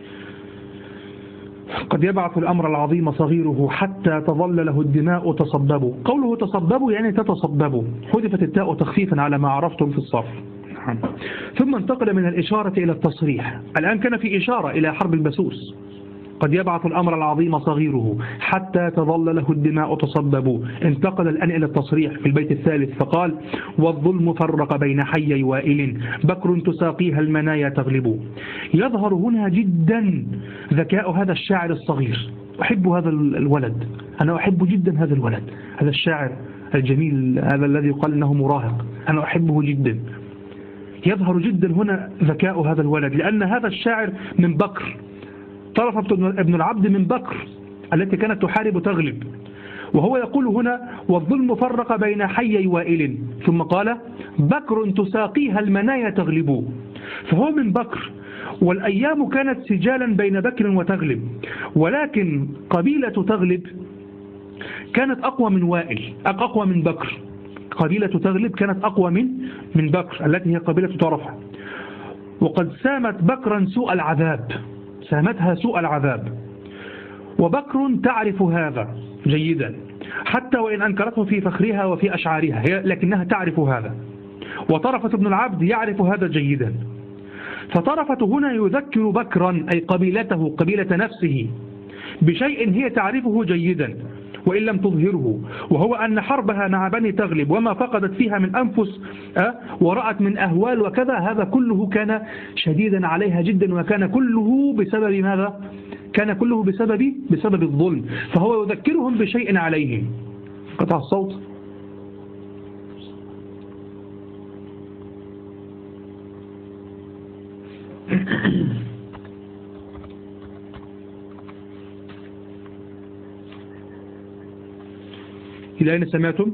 قد يبعث الأمر العظيم صغيره حتى تظل له الدماء تصببوا. قوله تصببوا يعني تتصببوا، حذفت التاء تخفيفا على ما عرفتم في الصرف. ثم انتقل من الإشارة إلى التصريح. الآن كان في إشارة إلى حرب البسوس. قد يبعث الأمر العظيم صغيره حتى تظل له الدماء تصببوا. انتقل الآن إلى التصريح في البيت الثالث فقال: والظلم فرق بين حيي وائل، بكر تساقيها المنايا تغلب. يظهر هنا جدا ذكاء هذا الشاعر الصغير. أحب هذا الولد، أنا أحب جدا هذا الولد، هذا الشاعر الجميل، هذا الذي يقال أنه مراهق، أنا أحبه جدا. يظهر جدا هنا ذكاء هذا الولد، لأن هذا الشاعر من بكر، طرف ابن العبد من بكر التي كانت تحارب تغلب، وهو يقول هنا: والظلم فرق بين حيي وائل، ثم قال: بكر تساقيها المنايا تغلب. فهو من بكر، والأيام كانت سجالا بين بكر وتغلب، ولكن قبيلة تغلب كانت أقوى من وائل، أقوى من بكر. قبيلة تغلب كانت أقوى من من بكر التي هي قبيلة طرفة، وقد سامت بكرا سوء العذاب، سامتها سوء العذاب، وبكر تعرف هذا جيدا، حتى وإن أنكرته في فخرها وفي أشعارها هي لكنها تعرف هذا. وطرفة ابن العبد يعرف هذا جيدا. فطرفة هنا يذكر بكرا أي قبيلته، قبيلة نفسه، بشيء هي تعرفه جيدا وإن لم تظهره، وهو أن حربها مع بني تغلب وما فقدت فيها من أنفس ورأت من أهوال وكذا، هذا كله كان شديدا عليها جدا، وكان كله بسبب ماذا؟ كان كله بسبب بسبب الظلم. فهو يذكرهم بشيء عليهم. قطع الصوت. إلى أين سمعتم؟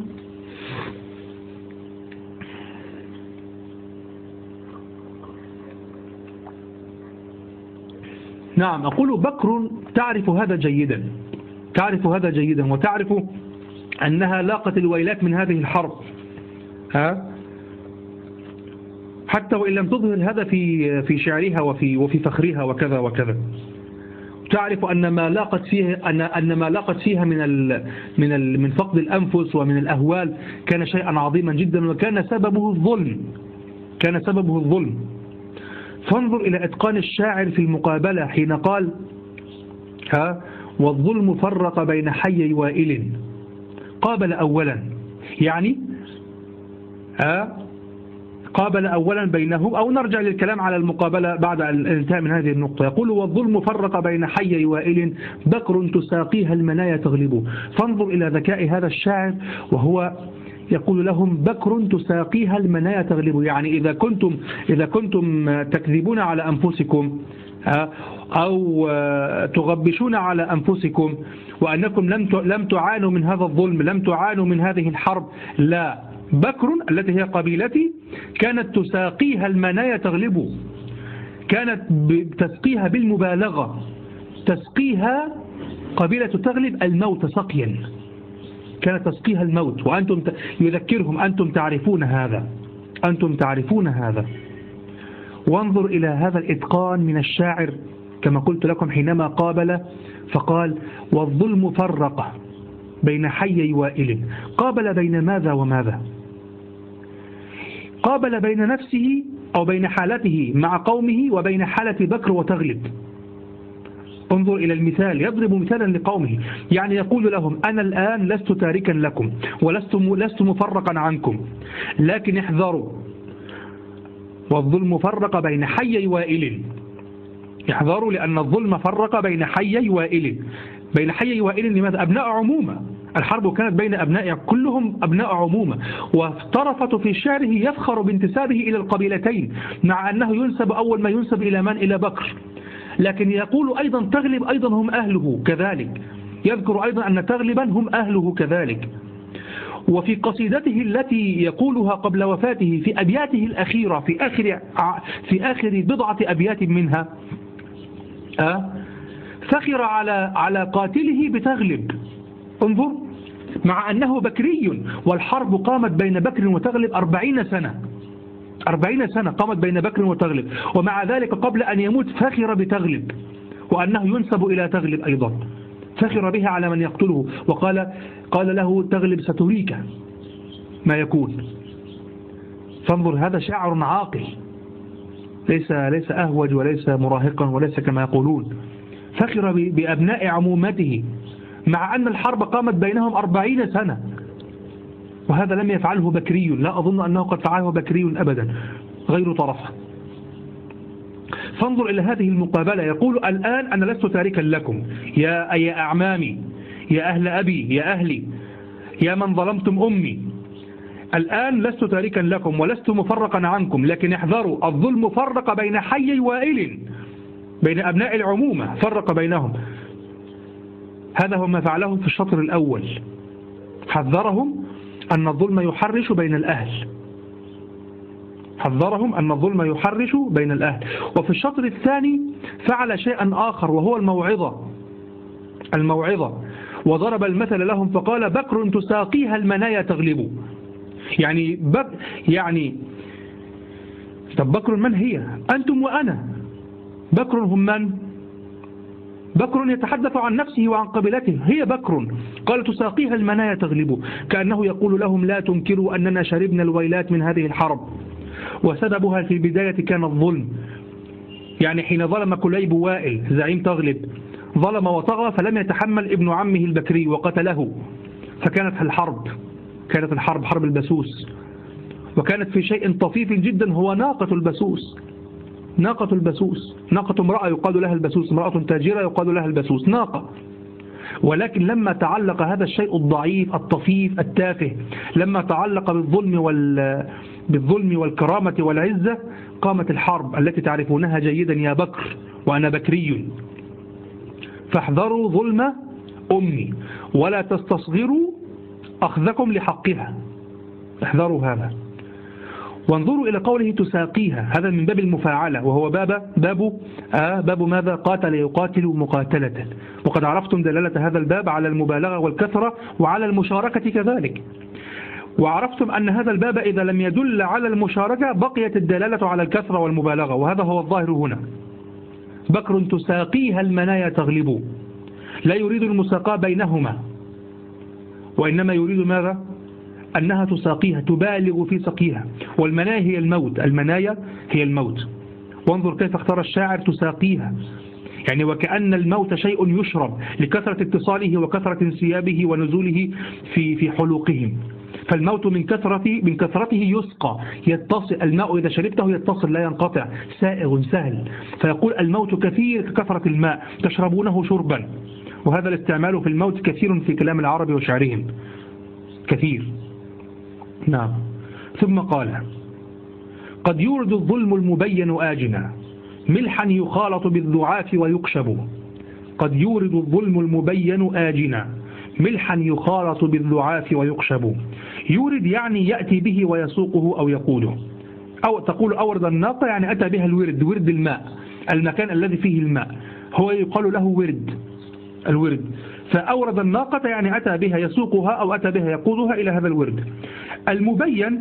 نعم، أقول بكر تعرف هذا جيدا، تعرف هذا جيدا، وتعرف أنها لاقت الويلات من هذه الحرب، ها؟ حتى وإن لم تظهر هذا في في شعرها وفي وفي فخرها وكذا وكذا. تعرف أن ما لاقت فيها أن أن ما لاقت فيها من ال من ال من فقد الأنفس ومن الأهوال كان شيئا عظيما جدا، وكان سببه الظلم، كان سببه الظلم. فانظر إلى إتقان الشاعر في المقابلة حين قال: ها والظلم فرق بين حيي وائل. قابل أولا، يعني ها قابل أولا بينهم، أو نرجع للكلام على المقابلة بعد الانتهاء من هذه النقطة. يقول: والظلم فرق بين حيي وائل، بكر تساقيها المنايا تغلب. فانظر إلى ذكاء هذا الشاعر، وهو يقول لهم: بكر تساقيها المنايا تغلب، يعني إذا كنتم إذا كنتم تكذبون على أنفسكم أو تغبشون على أنفسكم وأنكم لم لم تعانوا من هذا الظلم، لم تعانوا من هذه الحرب، لا، بكر التي هي قبيلتي كانت تساقيها المنايا تغلب، كانت تسقيها بالمبالغة، تسقيها قبيلة تغلب الموت سقيا، كانت تسقيها الموت. وأنتم ت... يذكرهم: أنتم تعرفون هذا، أنتم تعرفون هذا. وانظر إلى هذا الإتقان من الشاعر كما قلت لكم حينما قابل فقال: والظلم فرق بين حيي وائل. قابل بين ماذا وماذا؟ قابل بين نفسه أو بين حالته مع قومه وبين حالة بكر وتغلب. انظر إلى المثال، يضرب مثالا لقومه، يعني يقول لهم: أنا الآن لست تاركا لكم ولست لست مفرقا عنكم، لكن احذروا، والظلم فرق بين حيي وائل. احذروا، لأن الظلم فرق بين حيي وائل. بين حيي وائل لماذا؟ أبناء عمومة، الحرب كانت بين أبناء كلهم أبناء عمومة، وافترفت في شعره يفخر بانتسابه إلى القبيلتين، مع أنه ينسب أول ما ينسب إلى من؟ إلى بكر، لكن يقول أيضا تغلب أيضا هم أهله كذلك، يذكر أيضا أن تغلبا هم أهله كذلك. وفي قصيدته التي يقولها قبل وفاته في أبياته الأخيرة في آخر, في آخر بضعة أبيات منها أه فخر على على قاتله بتغلب. انظر، مع أنه بكري والحرب قامت بين بكر وتغلب أربعين سنة، أربعين سنة قامت بين بكر وتغلب، ومع ذلك قبل أن يموت فخر بتغلب، وأنه ينسب إلى تغلب أيضا، فخر بها على من يقتله، وقال قال له تغلب ستريك ما يكون. فانظر، هذا شاعر عاقل، ليس ليس أهوج وليس مراهقا وليس كما يقولون، فخر بأبناء عمومته مع أن الحرب قامت بينهم أربعين سنة، وهذا لم يفعله بكري، لا أظن أنه قد فعله بكري أبدا غير طرفه. فانظر إلى هذه المقابلة، يقول الآن أنا لست تاركا لكم يا يا أعمامي، يا أهل أبي، يا أهلي، يا من ظلمتم أمي، الآن لست تاركا لكم ولست مفرقا عنكم، لكن احذروا، الظلم فرق بين حي وائل، بين أبناء العمومة فرق بينهم. هذا هو ما فعله في الشطر الأول، حذرهم أن الظلم يحرش بين الأهل، حذرهم أن الظلم يحرش بين الأهل. وفي الشطر الثاني فعل شيئا آخر، وهو الموعظة، الموعظة وضرب المثل لهم فقال بكر تساقيها المنايا تغلب. يعني بك يعني طب بكر من هي؟ أنتم وأنا. بكر هم من؟ بكر يتحدث عن نفسه وعن قبيلته، هي بكر. قال تساقيها المنايا تغلب، كأنه يقول لهم لا تنكروا أننا شربنا الويلات من هذه الحرب، وسببها في البداية كان الظلم. يعني حين ظلم كليب وائل زعيم تغلب، ظلم وطغى فلم يتحمل ابن عمه البكري وقتله، فكانت الحرب كانت الحرب حرب البسوس، وكانت في شيء طفيف جدا هو ناقة البسوس. ناقة البسوس، ناقة امرأة يقال لها البسوس، امرأة تاجرة يقال لها البسوس، ناقة. ولكن لما تعلق هذا الشيء الضعيف الطفيف التافه، لما تعلق بالظلم وال بالظلم والكرامة والعزة، قامت الحرب التي تعرفونها جيدا يا بكر، وأنا بكري. فاحذروا ظلم أمي ولا تستصغروا أخذكم لحقها، احذروا هذا. وانظروا إلى قوله تساقيها، هذا من باب المفاعلة، وهو باب باب آه باب ماذا؟ قاتل يقاتل مقاتلة. وقد عرفتم دلالة هذا الباب على المبالغة والكثرة وعلى المشاركة كذلك، وعرفتم أن هذا الباب إذا لم يدل على المشاركة بقيت الدلالة على الكثرة والمبالغة، وهذا هو الظاهر هنا. بكر تساقيها المنايا تغلب، لا يريد المساقاة بينهما، وإنما يريد ماذا؟ أنها تساقيها، تبالغ في سقيها، والمنايا هي الموت، المنايا هي الموت. وانظر كيف اختار الشاعر تساقيها، يعني وكأن الموت شيء يشرب لكثرة اتصاله وكثرة انسيابه ونزوله في في حلوقهم. فالموت من كثرة من كثرته يسقى، يتصل الماء إذا شربته يتصل لا ينقطع، سائغ سهل. فيقول الموت كثير ككثرة الماء تشربونه شربا، وهذا الاستعمال في الموت كثير في كلام العرب وشعرهم، كثير. نعم. ثم قال قد يورد الظلم المبين آجنا ملحا يخالط بالضعاف ويقشب. قد يورد الظلم المبين آجنا ملحا يخالط بالضعاف ويقشب. يورد يعني يأتي به ويسوقه أو يقوده، أو تقول أورد الناقة يعني أتى بها الورد، ورد الماء، المكان الذي فيه الماء هو يقال له ورد، الورد. فأورد الناقة يعني أتى بها يسوقها أو أتى بها يقودها إلى هذا الورد. المبين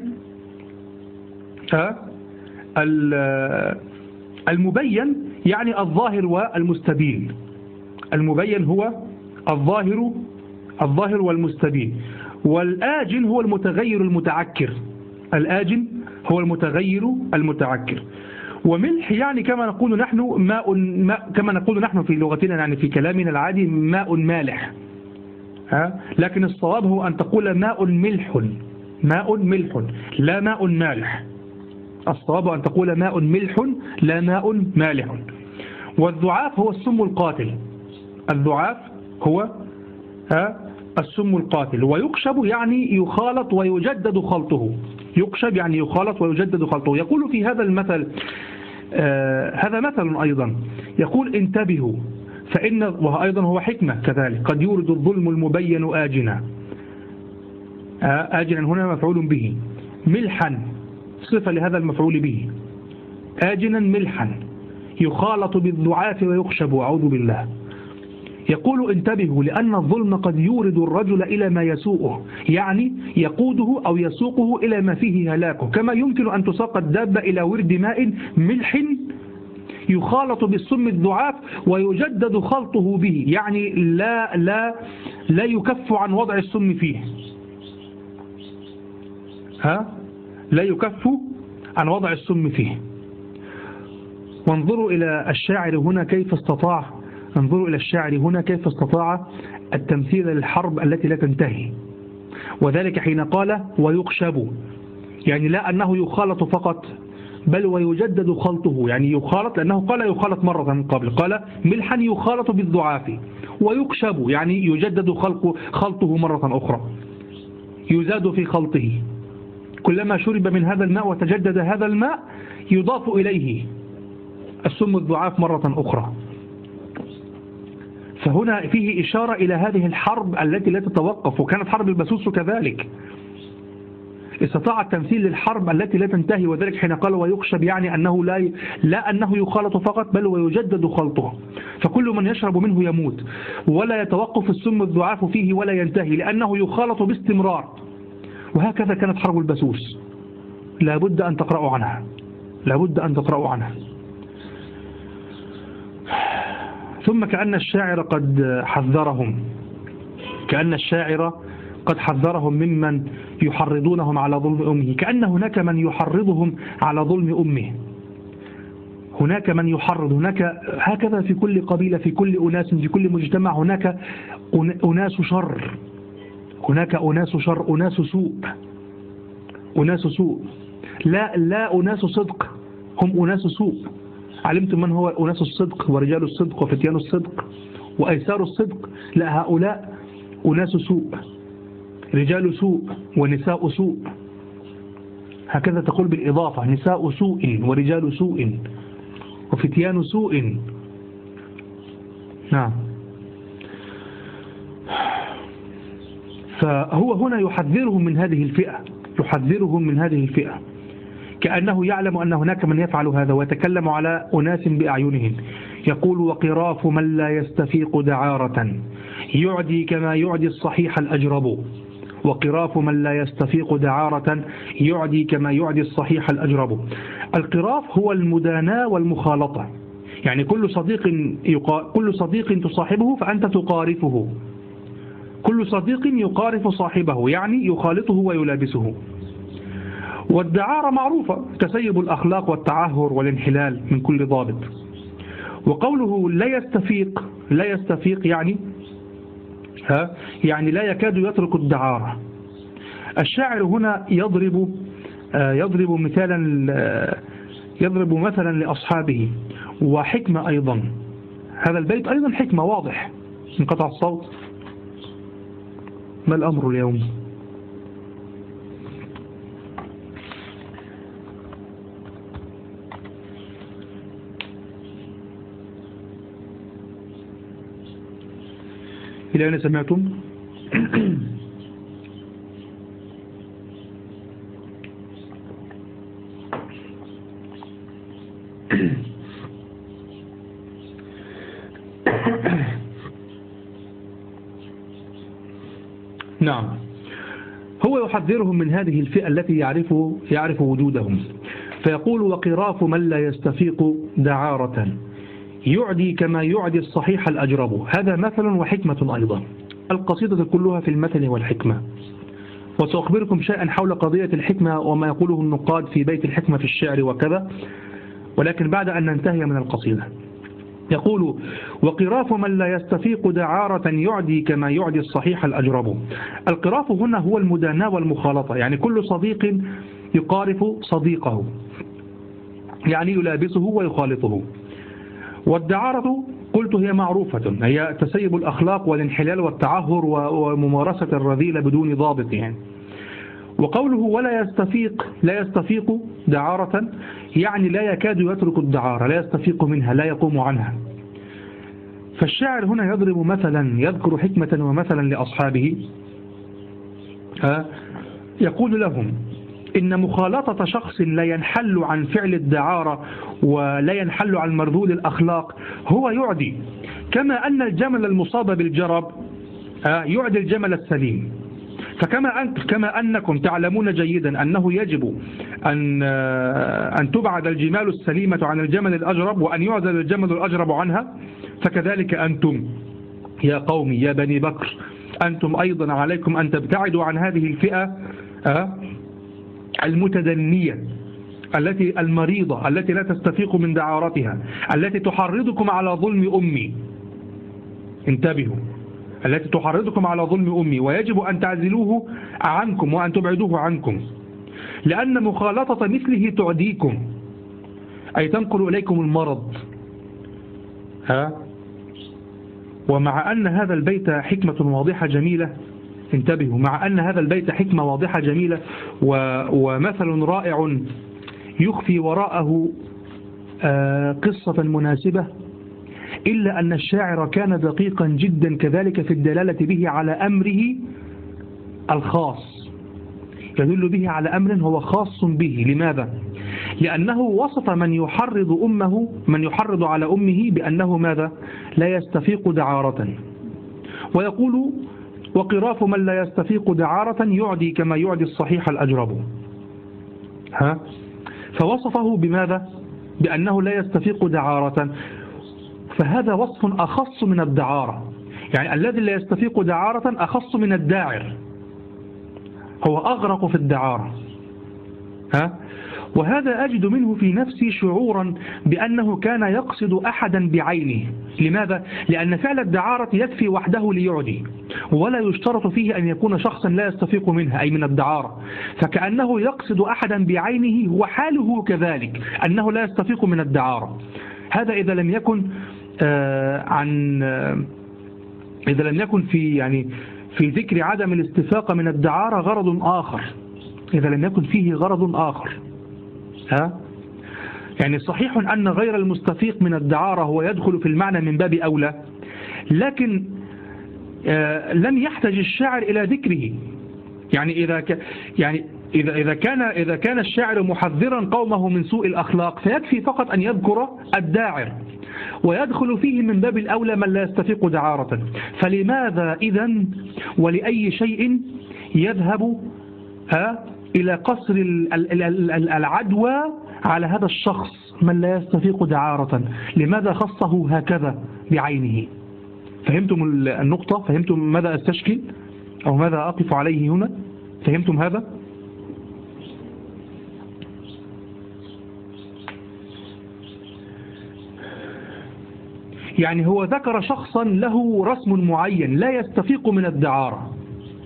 المبين يعني الظاهر والمستبين. المبين هو الظاهر الظاهر والمستبين. والآجن هو المتغير المتعكر، الآجن هو المتغير المتعكر. وملح يعني كما نقول نحن ماء, ماء كما نقول نحن في لغتنا، يعني في كلامنا العادي ماء مالح، ها؟ لكن الصواب هو أن تقول ماء ملح، ماء ملح لا ماء مالح. الصواب أن تقول ماء ملح لا ماء مالح. والذعاف هو السم القاتل، الذعاف هو ها السم القاتل. ويقشب يعني يخالط ويجدد خلطه، يقشب يعني يخالط ويجدد خلطه. يقول في هذا المثل آه هذا مثل أيضا، يقول انتبهوا فإن، وأيضا هو حكمة كذلك، قد يورد الظلم المبين آجنا. آه آجنا هنا مفعول به، ملحا صفة لهذا المفعول به، آجنا ملحا يخالط بالضعاف ويقشب، أعوذ بالله. يقول انتبهوا لأن الظلم قد يورد الرجل إلى ما يسوءه، يعني يقوده أو يسوقه إلى ما فيه هلاكه، كما يمكن أن تساق الدابة إلى ورد ماء ملح يخالط بالسم الضعاف ويجدد خلطه به، يعني لا لا لا يكف عن وضع السم فيه، ها لا يكف عن وضع السم فيه. وانظروا إلى الشاعر هنا كيف استطاع انظروا إلى الشاعر هنا كيف استطاع التمثيل للحرب التي لا تنتهي، وذلك حين قال ويقشب، يعني لا أنه يخالط فقط بل ويجدد خلطه، يعني يخالط لأنه قال يخالط مرة من قبل، قال ملحا يخالط بالضعاف، ويقشب يعني يجدد خلق خلطه مرة أخرى، يزاد في خلطه، كلما شرب من هذا الماء وتجدد هذا الماء يضاف إليه السم الضعاف مرة أخرى. فهنا فيه إشارة إلى هذه الحرب التي لا تتوقف، وكانت حرب البسوس كذلك، استطاع التمثيل للحرب التي لا تنتهي، وذلك حين قال ويقشب يعني أنه لا لا أنه يخالط فقط بل ويجدد خلطه، فكل من يشرب منه يموت، ولا يتوقف السم الضعاف فيه ولا ينتهي لأنه يخالط باستمرار. وهكذا كانت حرب البسوس، لا بد أن تقرأوا عنها، لا بد أن تقرأوا عنها. ثم كأن الشاعر قد حذرهم، كأن الشاعر قد حذرهم ممن يحرضونهم على ظلم أمه، كأن هناك من يحرضهم على ظلم أمه، هناك من يحرض، هناك هكذا في كل قبيلة، في كل أناس، في كل مجتمع هناك أناس شر، هناك أناس شر، أناس سوء، أناس سوء، لا لا أناس صدق، هم أناس سوء. علمتم من هو أناس الصدق ورجال الصدق وفتيان الصدق وأيسار الصدق؟ لا، هؤلاء أناس سوء، رجال سوء ونساء سوء، هكذا تقول بالإضافة، نساء سوء ورجال سوء وفتيان سوء. نعم. فهو هنا يحذرهم من هذه الفئة، يحذرهم من هذه الفئة، كأنه يعلم أن هناك من يفعل هذا، ويتكلم على أناس بأعينهم. يقول وقراف من لا يستفيق دعارة يعدي كما يعدي الصحيح الأجرب، وقراف من لا يستفيق دعارة يعدي كما يعدي الصحيح الأجرب. القراف هو المداناة والمخالطة، يعني كل صديق يقا... كل صديق تصاحبه فأنت تقارفه، كل صديق يقارف صاحبه يعني يخالطه ويلابسه. والدعارة معروفة، تسيب الأخلاق والتعهر والانحلال من كل ضابط. وقوله لا يستفيق، لا يستفيق يعني ها يعني لا يكاد يترك الدعارة. الشاعر هنا يضرب يضرب مثالا يضرب مثلا لأصحابه، وحكمة أيضا، هذا البيت أيضا حكمة واضح. انقطع الصوت، ما الأمر اليوم؟ إلى أين سمعتم؟ نعم. هو يحذرهم من هذه الفئة التي يعرف يعرف وجودهم، فيقول وقراف من لا يستفيق دعارة يعدي كما يعدي الصحيح الأجرب. هذا مثل وحكمة أيضا، القصيدة كلها في المثل والحكمة. وسأخبركم شيئا حول قضية الحكمة وما يقوله النقاد في بيت الحكمة في الشعر وكذا، ولكن بعد أن ننتهي من القصيدة. يقول وقراف من لا يستفيق دعارة يعدي كما يعدي الصحيح الأجرب. القراف هنا هو المداناة والمخالطة، يعني كل صديق يقارف صديقه، يعني يلابسه ويخالطه. والدعارة قلت هي معروفة، هي تسيب الأخلاق والانحلال والتعهر وممارسة الرذيلة بدون ضابط يعني. وقوله ولا يستفيق، لا يستفيق دعارة يعني لا يكاد يترك الدعارة، لا يستفيق منها، لا يقوم عنها. فالشاعر هنا يضرب مثلا، يذكر حكمة ومثلا لأصحابه، يقول لهم إن مخالطة شخص لا ينحل عن فعل الدعارة ولا ينحل عن مرذول الأخلاق هو يعدي، كما أن الجمل المصاب بالجرب يعدي الجمل السليم. فكما أنت كما أنكم تعلمون جيدا أنه يجب أن أن تبعد الجمال السليمة عن الجمل الأجرب وأن يعدل الجمل الأجرب عنها، فكذلك أنتم يا قومي يا بني بكر أنتم أيضا عليكم أن تبتعدوا عن هذه الفئة المتدنية التي المريضة التي لا تستفيق من دعارتها، التي تحرضكم على ظلم أمي. انتبهوا، التي تحرضكم على ظلم أمي، ويجب أن تعزلوه عنكم وأن تبعدوه عنكم، لأن مخالطة مثله تعديكم، أي تنقل إليكم المرض. ها؟ ومع أن هذا البيت حكمة واضحة جميلة، انتبهوا، مع أن هذا البيت حكمة واضحة جميلة ومثل رائع يخفي وراءه قصة مناسبة، إلا أن الشاعر كان دقيقا جدا كذلك في الدلالة به على أمره الخاص، يدل به على أمر هو خاص به. لماذا؟ لأنه وصف من يحرض أمه، من يحرض على أمه بأنه ماذا؟ لا يستفيق دعارة، ويقول وقراف من لا يستفيق دعارة يعدي كما يعدي الصحيح الأجرب. ها؟ فوصفه بماذا؟ بأنه لا يستفيق دعارة، فهذا وصف أخص من الدعارة، يعني الذي لا يستفيق دعارة أخص من الداعر، هو أغرق في الدعارة. ها؟ وهذا أجد منه في نفسي شعورا بأنه كان يقصد أحدا بعينه. لماذا؟ لأن فعل الدعارة يكفي وحده ليعدي، ولا يشترط فيه أن يكون شخصا لا يستفيق منها أي من الدعارة، فكأنه يقصد أحدا بعينه وحاله كذلك أنه لا يستفيق من الدعارة. هذا إذا لم يكن آه عن آه إذا لم يكن في يعني في ذكر عدم الاستفاقة من الدعارة غرض آخر، إذا لم يكن فيه غرض آخر. ها؟ يعني صحيح أن غير المستفيق من الدعارة هو يدخل في المعنى من باب أولى، لكن آه لم يحتاج الشاعر إلى ذكره. يعني إذا ك يعني إذا إذا كان إذا كان الشاعر محذرا قومه من سوء الأخلاق فيكفي فقط أن يذكر الداعر، ويدخل فيه من باب الأولى من لا يستفيق دعارة. فلماذا إذن ولأي شيء يذهب ها إلى قصر العدوى على هذا الشخص من لا يستفيق دعارة؟ لماذا خصه هكذا بعينه؟ فهمتم النقطة؟ فهمتم ماذا أستشكل أو ماذا أقف عليه هنا؟ فهمتم هذا؟ يعني هو ذكر شخصا له رسم معين لا يستفيق من الدعارة،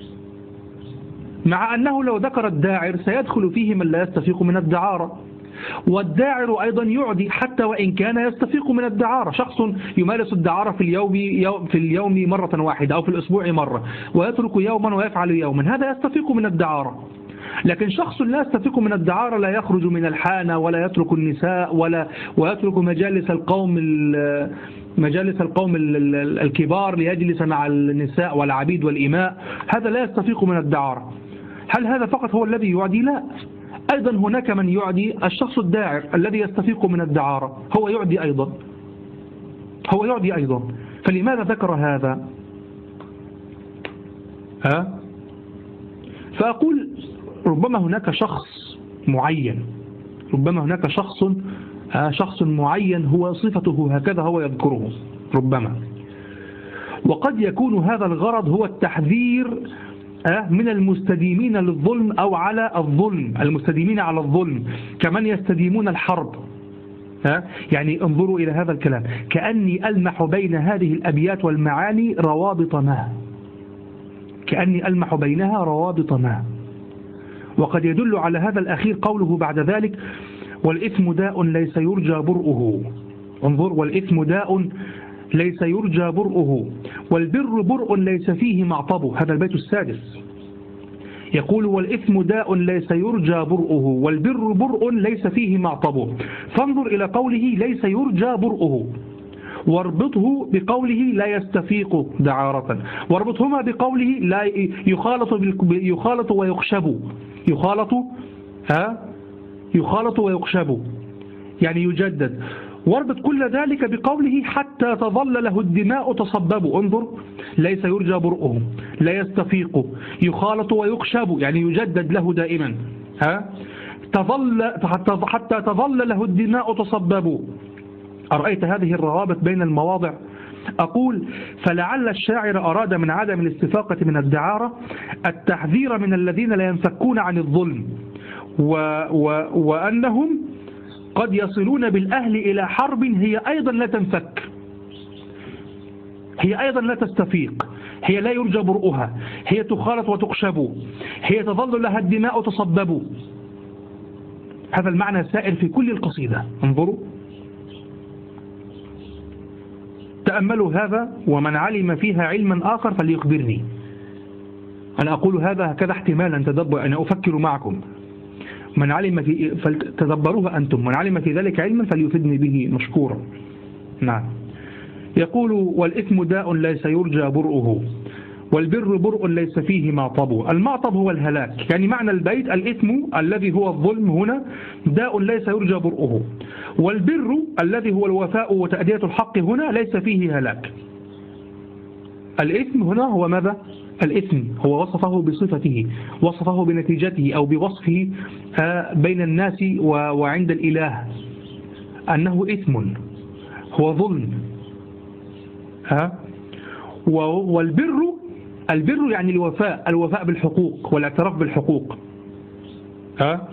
مع أنه لو ذكر الداعر سيدخل فيه من لا يستفيق من الدعارة، والداعر أيضا يعدي حتى وإن كان يستفيق من الدعارة. شخص يمارس الدعارة في اليوم في اليوم مرة واحدة أو في الأسبوع مرة، ويترك يوما ويفعل يوما، هذا يستفيق من الدعارة. لكن شخص لا يستفيق من الدعارة لا يخرج من الحانة ولا يترك النساء ولا ويترك مجالس القوم مجالس القوم الكبار ليجلس مع النساء والعبيد والإماء، هذا لا يستفيق من الدعارة. هل هذا فقط هو الذي يعدي؟ لا، أيضا هناك من يعدي، الشخص الداعر الذي يستفيق من الدعارة هو يعدي أيضا، هو يعدي أيضا. فلماذا ذكر هذا؟ ها؟ فأقول ربما هناك شخص معين، ربما هناك شخص شخص معين هو صفته هكذا هو يذكره ربما، وقد يكون هذا الغرض هو التحذير من المستديمين للظلم أو على الظلم، المستديمين على الظلم كمن يستديمون الحرب. يعني انظروا إلى هذا الكلام، كأني ألمح بين هذه الأبيات والمعاني روابط ما، كأني ألمح بينها روابط ما. وقد يدل على هذا الأخير قوله بعد ذلك والإثم داء ليس يرجى برؤه. انظر، والإثم داء ليس يرجى برؤه، والبر برء ليس فيه معطب. هذا البيت السادس. يقول والإثم داء ليس يرجى برؤه، والبر برء ليس فيه معطب. فانظر إلى قوله ليس يرجى برؤه، واربطه بقوله لا يستفيق دعارة، واربطهما بقوله لا يخالط يخالط ويخشب، يخالط ها يخالط ويخشب يعني يجدد. واربط كل ذلك بقوله حتى تظل له الدماء تصبب. انظر، ليس يرجى برؤه، لا يستفيق، يخالط ويخشب يعني يجدد له دائما، ها تظل حتى تظل له الدماء تصبب. أرأيت هذه الروابط بين المواضع؟ أقول فلعل الشاعر أراد من عدم الاستفاقة من الدعارة التحذير من الذين لا ينفكون عن الظلم، و و وأنهم قد يصلون بالأهل إلى حرب هي أيضا لا تنفك، هي أيضا لا تستفيق، هي لا يرجى برؤها، هي تخالط وتخشب، هي تظل لها الدماء تصبب. هذا المعنى سائر في كل القصيدة. انظروا، تأملوا هذا، ومن علم فيها علما آخر فليخبرني. أنا أقول هذا هكذا احتمالا تدبر، أنا أفكر معكم. من علم في فلتدبروها أنتم، من علم في ذلك علما فليفدني به مشكورا. نعم. يقول والإثم داء ليس يرجى برؤه، والبر برء ليس فيه معطب. المعطب هو الهلاك، يعني معنى البيت الإثم الذي هو الظلم هنا داء ليس يرجى برؤه، والبر الذي هو الوفاء وتأدية الحق هنا ليس فيه هلاك. الإثم هنا هو ماذا؟ الإثم هو وصفه بصفته، وصفه بنتيجته أو بوصفه بين الناس وعند الإله أنه إثم، هو ظلم. ها؟ والبر، البر يعني الوفاء، الوفاء بالحقوق والاعتراف بالحقوق. ها؟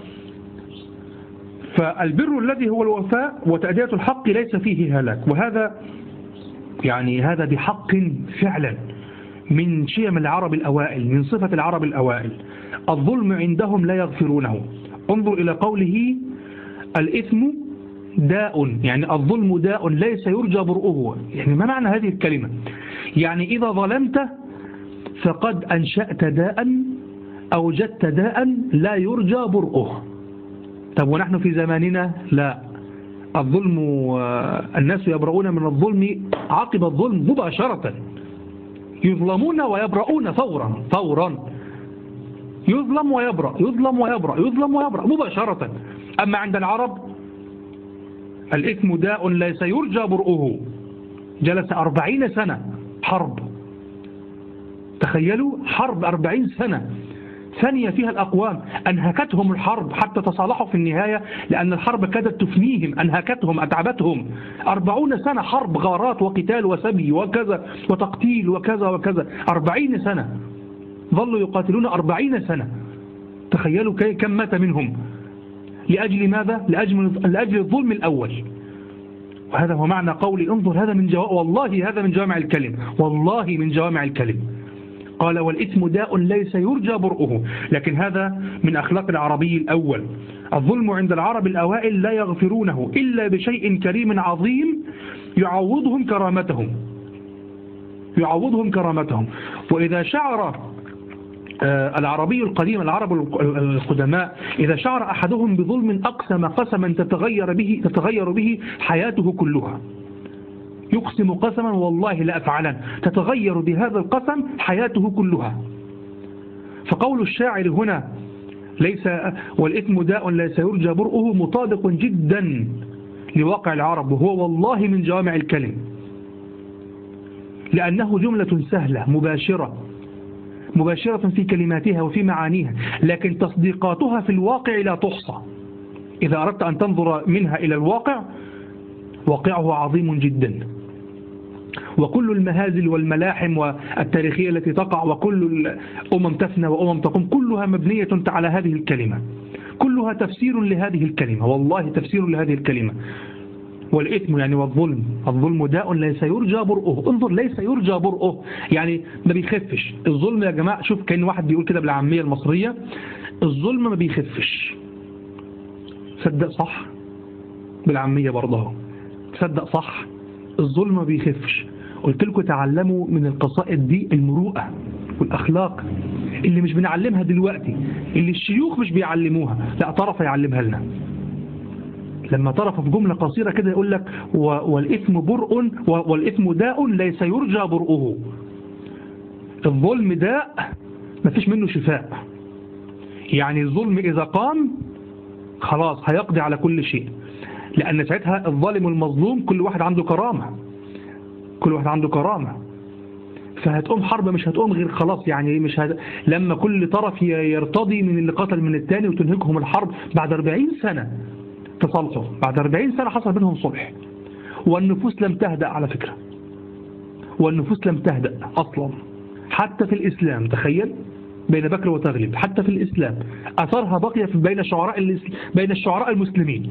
فالبر الذي هو الوفاء وتأدية الحق ليس فيه هلاك، وهذا يعني هذا بحق فعلا من شيم العرب الأوائل، من صفة العرب الأوائل. الظلم عندهم لا يغفرونه. انظر إلى قوله الإثم داء، يعني الظلم داء ليس يرجى برؤه. يعني ما معنى هذه الكلمة؟ يعني إذا ظلمت فقد أنشأت داء، أوجدت داء لا يرجى برؤه. طب ونحن في زماننا لا، الظلم الناس يبرؤون من الظلم عقب الظلم مباشرة، يظلمون ويبرؤون فورا فورا، يظلم ويبرأ، يظلم ويبرأ، يظلم ويبرأ مباشرة. أما عند العرب الإثم داء ليس يرجى برؤه، جلس أربعين سنة حرب، تخيلوا حرب أربعين سنة، ثانية فيها الأقوام، أنهكتهم الحرب حتى تصالحوا في النهاية، لأن الحرب كادت تفنيهم، أنهكتهم، أتعبتهم. أربعون سنة حرب، غارات وقتال وسبي وكذا وتقتيل وكذا وكذا، أربعين سنة ظلوا يقاتلون أربعين سنة. تخيلوا كم مات منهم لأجل ماذا؟ لأجل, لأجل الظلم الأول. وهذا هو معنى قولي انظر، هذا من جوا... والله هذا من جوامع الكلم، والله من جوامع الكلم. قال والإثم داء ليس يرجى برؤه، لكن هذا من أخلاق العربي الأول. الظلم عند العرب الأوائل لا يغفرونه إلا بشيء كريم عظيم يعوضهم كرامتهم، يعوضهم كرامتهم. وإذا شعر العربي القديم، العرب القدماء، إذا شعر أحدهم بظلم أقسم قسما تتغير به تتغير به حياته كلها. يقسم قسما والله لا أفعلا، تتغير بهذا القسم حياته كلها. فقول الشاعر هنا ليس والإثم داء ليس يرجى برؤه مطابق جدا لواقع العرب، وهو والله من جوامع الكلم، لأنه جملة سهلة مباشرة مباشرة في كلماتها وفي معانيها، لكن تصديقاتها في الواقع لا تحصى. إذا أردت أن تنظر منها إلى الواقع، واقعه عظيم جدا، وكل المهازل والملاحم والتاريخية التي تقع، وكل الأمم تفنى وأمم تقوم، كلها مبنية على هذه الكلمة، كلها تفسير لهذه الكلمة، والله تفسير لهذه الكلمة. والإثم يعني والظلم، الظلم داء ليس يرجى برؤه. انظر، ليس يرجى برؤه يعني ما بيخفش الظلم يا جماعة. شوف كأن واحد بيقول كده بالعامية المصرية، الظلم ما بيخفش. صدق صح بالعامية برضه، صدق صح الظلم ما بيخفش. قلت لكم تعلموا من القصائد دي المروءة والأخلاق اللي مش بنعلمها دلوقتي، اللي الشيوخ مش بيعلموها، لا طرف يعلمها لنا. لما طرف في جملة قصيرة كده يقول لك والإثم برء والإثم داء ليس يرجى برؤه. الظلم داء ما فيش منه شفاء، يعني الظلم إذا قام خلاص هيقضي على كل شيء، لأن ساعتها الظالم والمظلوم كل واحد عنده كرامة، كل واحد عنده كرامة، فهتقوم حرب مش هتقوم غير خلاص، يعني مش هت... لما كل طرف يرتضي من اللي قتل من الثاني وتنهكهم الحرب بعد أربعين سنة تصالحوا، بعد أربعين سنة حصل بينهم صلح، والنفوس لم تهدأ على فكرة، والنفوس لم تهدأ أصلا حتى في الإسلام. تخيل بين بكر وتغلب حتى في الإسلام أثرها بقي بين الشعراء بين الشعراء المسلمين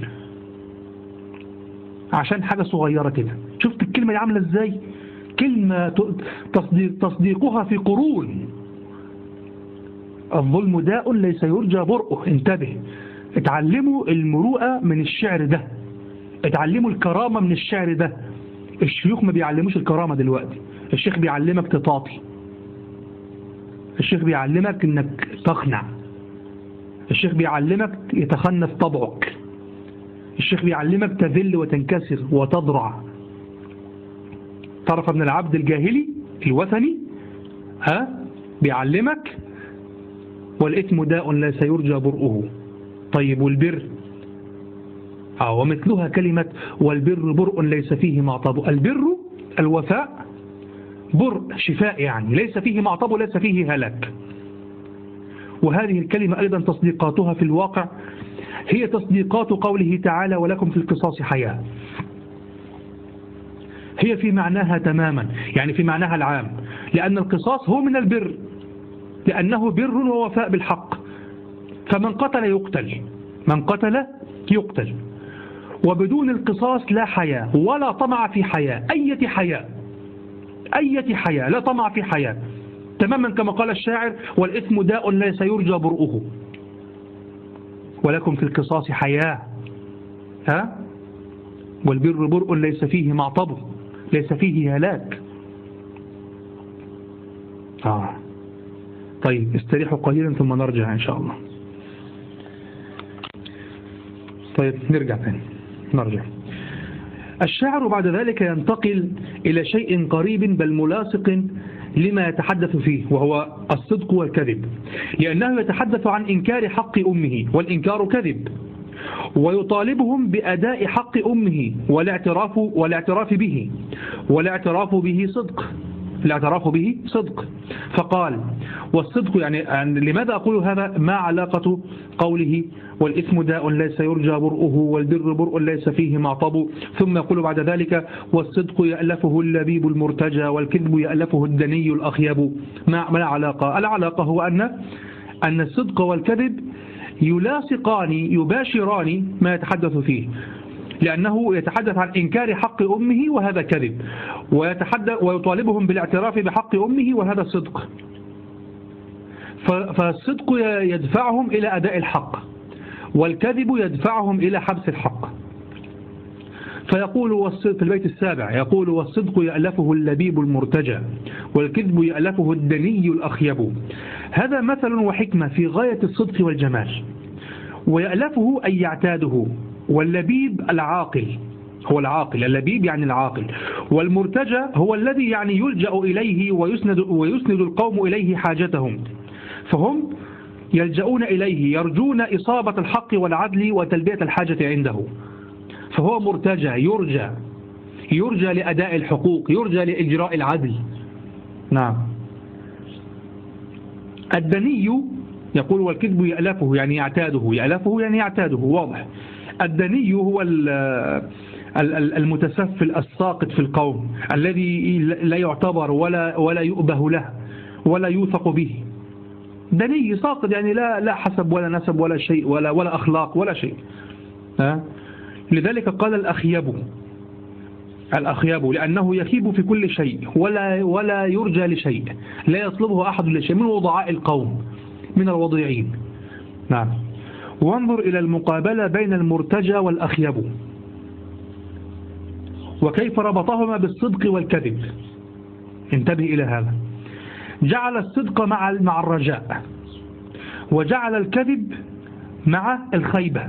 عشان حاجة صغيرة كده. شفت الكلمة دي عاملة ازاي؟ كلمة تصديق تصديقها في قرون. الظلم داء ليس يرجى برؤه. انتبه، اتعلموا المروءة من الشعر ده، اتعلموا الكرامة من الشعر ده. الشيوخ ما بيعلموش الكرامة دلوقتي، الشيخ بيعلمك تطاطي، الشيخ بيعلمك انك تخنع، الشيخ بيعلمك يتخنف طبعك، الشيخ بيعلمك تذل وتنكسر وتضرع. طرف ابن العبد الجاهلي الوثني ها بيعلمك والإثم داء ليس يرجى برؤه. طيب والبر؟ اه ومثلها كلمة والبر برء ليس فيه معطب. البر الوفاء، برء شفاء، يعني ليس فيه معطب وليس فيه هلاك. وهذه الكلمة أيضا تصديقاتها في الواقع هي تصديقات قوله تعالى ولكم في القصاص حياة. هي في معناها تماما، يعني في معناها العام، لأن القصاص هو من البر، لأنه بر ووفاء بالحق. فمن قتل يقتل، من قتل يقتل، وبدون القصاص لا حياة ولا طمع في حياة، أية حياة، أية حياة، لا طمع في حياة، تماما كما قال الشاعر والإثم داء ليس يرجى برؤه ولكم في القصاص حياة. ها والبر برء ليس فيه معطب ليس فيه هلاك. آه. طيب استريحوا قليلا ثم نرجع إن شاء الله. طيب نرجع ثاني نرجع. الشاعر بعد ذلك ينتقل إلى شيء قريب بل ملاصق لما يتحدث فيه، وهو الصدق والكذب، لأنه يتحدث عن إنكار حق أمه، والإنكار كذب، ويطالبهم بأداء حق أمه والاعتراف والاعتراف به، والاعتراف به صدق، الاعتراف به صدق. فقال والصدق، يعني لماذا أقول هذا؟ ما علاقة قوله والإثم داء ليس يرجى برؤه والبر برء ليس فيه معطب، ثم يقول بعد ذلك والصدق يألفه اللبيب المرتجى والكذب يألفه الدني الأخيب. ما العلاقة؟ العلاقة هو أن أن الصدق والكذب يلاصقان يباشران ما يتحدث فيه، لأنه يتحدث عن إنكار حق أمه وهذا كذب، ويتحدث ويطالبهم بالاعتراف بحق أمه وهذا صدق. فالصدق يدفعهم إلى أداء الحق، والكذب يدفعهم إلى حبس الحق. فيقول في البيت السابع يقول والصدق يألفه اللبيب المرتجى والكذب يألفه الدني الأخيب. هذا مثل وحكمة في غاية الصدق والجمال. ويألفه أي يعتاده، واللبيب العاقل هو العاقل، اللبيب يعني العاقل، والمرتجى هو الذي يعني يلجأ إليه ويسند, ويسند القوم إليه حاجتهم، فهم يلجؤون إليه يرجون إصابة الحق والعدل وتلبية الحاجة عنده، فهو مرتجى، يرجى يرجى لأداء الحقوق، يرجى لإجراء العدل. نعم. الدني يقول والكذب يألفه يعني يعتاده، يألفه يعني يعتاده، واضح. الدني هو المتسفل الساقط في القوم، الذي لا يعتبر ولا ولا يؤبه له ولا يوثق به. دني ساقط يعني لا لا حسب ولا نسب ولا شيء ولا ولا أخلاق ولا شيء. ها؟ لذلك قال الأخيب، الأخيب لأنه يخيب في كل شيء ولا ولا يرجى لشيء، لا يطلبه أحد لشيء، من وضعاء القوم، من الوضيعين. نعم. وانظر إلى المقابلة بين المرتجى والأخيب. وكيف ربطهما بالصدق والكذب. انتبه إلى هذا. جعل الصدق مع مع الرجاء، وجعل الكذب مع الخيبة.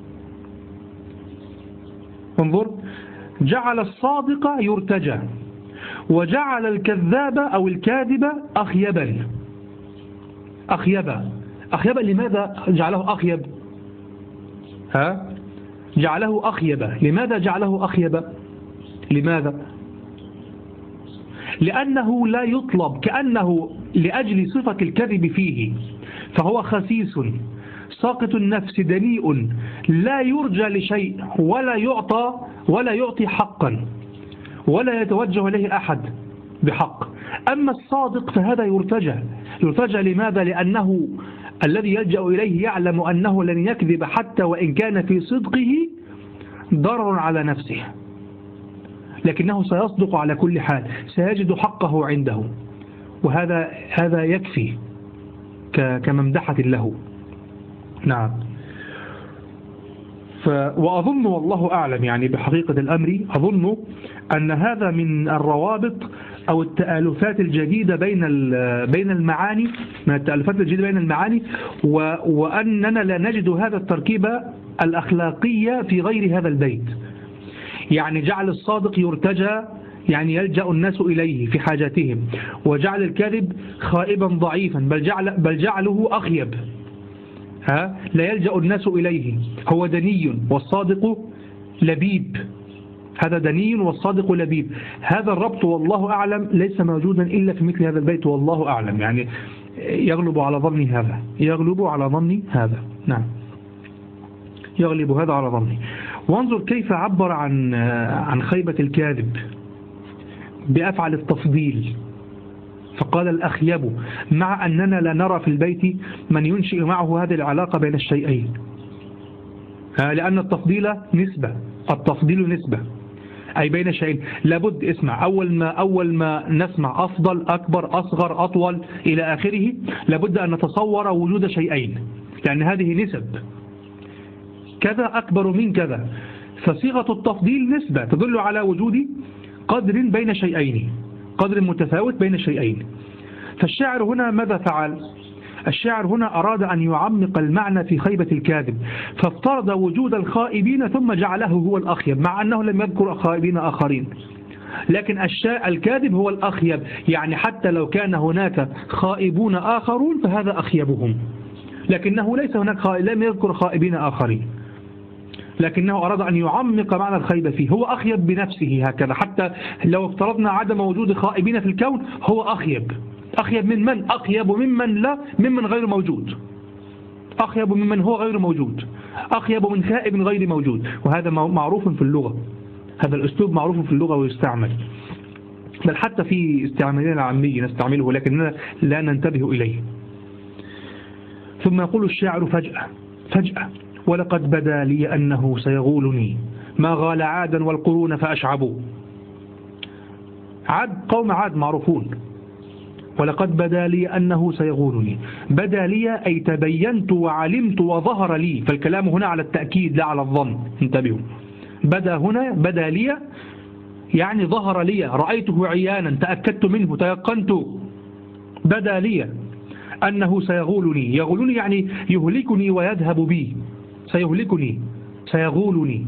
انظر، جعل الصادق يرتجى، وجعل الكذاب أو الكاذب أخيبا. أخيبا أخيبا لماذا جعله أخيب؟ ها؟ جعله أخيبا. لماذا جعله أخيبا؟ لماذا؟ لأنه لا يطلب، كأنه لأجل صفة الكذب فيه، فهو خسيس ساقط النفس دنيء لا يرجى لشيء ولا يعطى ولا يعطي حقا ولا يتوجه إليه أحد بحق. أما الصادق فهذا يرتجى. يرتجى لماذا؟ لأنه الذي يلجأ إليه يعلم أنه لن يكذب حتى وإن كان في صدقه ضرر على نفسه، لكنه سيصدق على كل حال، سيجد حقه عنده، وهذا هذا يكفي كممدحة له. نعم. ف وأظن والله أعلم يعني بحقيقة الأمر، أظن أن هذا من الروابط أو التآلفات الجديدة بين بين المعاني، من التآلفات الجديدة بين المعاني، وأننا لا نجد هذا التركيبة الأخلاقية في غير هذا البيت. يعني جعل الصادق يرتجى، يعني يلجأ الناس إليه في حاجاتهم، وجعل الكذب خائبا ضعيفا، بل جعل بل جعله أخيب، ها لا يلجأ الناس إليه، هو دني والصادق لبيب. هذا دني والصادق لبيب. هذا الربط والله أعلم ليس موجودا إلا في مثل هذا البيت، والله أعلم يعني يغلب على ظني هذا، يغلب على ظني هذا. نعم، يغلب هذا على ظني. وانظر كيف عبر عن عن خيبة الكاذب بأفعل التفضيل، فقال الأخيب، مع أننا لا نرى في البيت من ينشئ معه هذه العلاقة بين الشيئين، لأن التفضيل نسبة، التفضيل نسبة أي بين شيئين. لابد اسمع، أول ما أول ما نسمع أفضل، أكبر، أصغر، أطول إلى آخره، لابد أن نتصور وجود شيئين، لأن هذه نسب، كذا أكبر من كذا، فصيغة التفضيل نسبة تدل على وجود قدر بين شيئين، قدر متفاوت بين شيئين. فالشاعر هنا ماذا فعل؟ الشاعر هنا أراد أن يعمق المعنى في خيبة الكاذب، فافترض وجود الخائبين ثم جعله هو الأخيب، مع أنه لم يذكر خائبين آخرين، لكن الكاذب هو الأخيب، يعني حتى لو كان هناك خائبون آخرون فهذا أخيبهم، لكنه ليس هناك خائب، لم يذكر خائبين آخرين، لكنه أراد أن يعمق معنى الخيبة فيه. هو أخيب بنفسه هكذا، حتى لو افترضنا عدم وجود خائبين في الكون هو أخيب. أخيب من من؟ أخيب ممن لا ممن غير موجود، أخيب ممن هو غير موجود، أخيب من خائب غير موجود. وهذا معروف في اللغة، هذا الأسلوب معروف في اللغة ويستعمل، بل حتى في استعمالنا العامي نستعمله لكننا لا ننتبه إليه. ثم يقول الشاعر فجأة فجأة ولقد بدا لي أنه سيغولني ما غال عادا والقرون فأشعبوا. عاد قوم عاد معروفون. ولقد بدا لي أنه سيغولني، بدا لي أي تبينت وعلمت وظهر لي، فالكلام هنا على التأكيد لا على الظن، انتبهوا. بدا هنا بدا لي يعني ظهر لي، رأيته عيانا، تأكدت منه، تيقنت. بدا لي أنه سيغولني، يغولني يعني يهلكني ويذهب بي، سيهلكني سيغولني.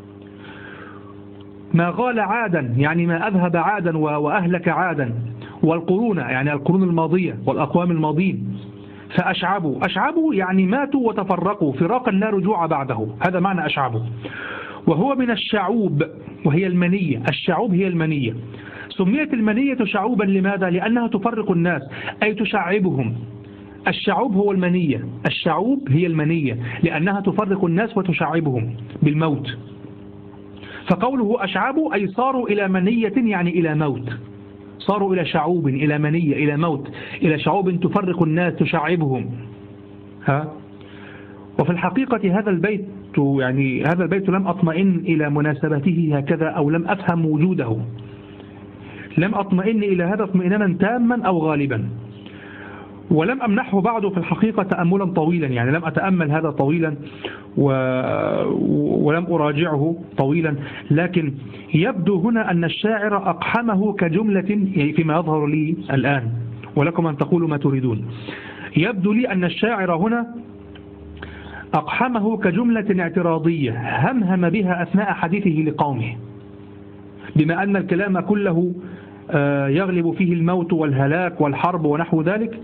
ما غال عادا يعني ما أذهب عادا وأهلك عادا، والقرون يعني القرون الماضية والأقوام الماضين. فأشعبوا، أشعبوا يعني ماتوا وتفرقوا فراقا لا رجوع بعده، هذا معنى أشعبوا. وهو من الشعوب وهي المنية، الشعوب هي المنية. سميت المنية شعوبا لماذا؟ لأنها تفرق الناس أي تشعبهم. الشعوب هو المنية، الشعوب هي المنية لأنها تفرق الناس وتشعبهم بالموت. فقوله أشعبوا أي صاروا إلى منية يعني إلى موت، صاروا إلى شعوب، إلى منية، إلى موت، إلى شعوب تفرق الناس تشعبهم. ها؟ وفي الحقيقة هذا البيت يعني هذا البيت لم أطمئن إلى مناسبته هكذا، أو لم أفهم وجوده، لم أطمئن إلى هذا اطمئنانا تاما أو غالبا. ولم أمنحه بعده في الحقيقة تأملا طويلا، يعني لم أتأمل هذا طويلا و... ولم أراجعه طويلا، لكن يبدو هنا أن الشاعر أقحمه كجملة، يعني فيما يظهر لي الآن، ولكم أن تقولوا ما تريدون. يبدو لي أن الشاعر هنا أقحمه كجملة اعتراضية همهم بها أثناء حديثه لقومه، بما أن الكلام كله يغلب فيه الموت والهلاك والحرب ونحو ذلك.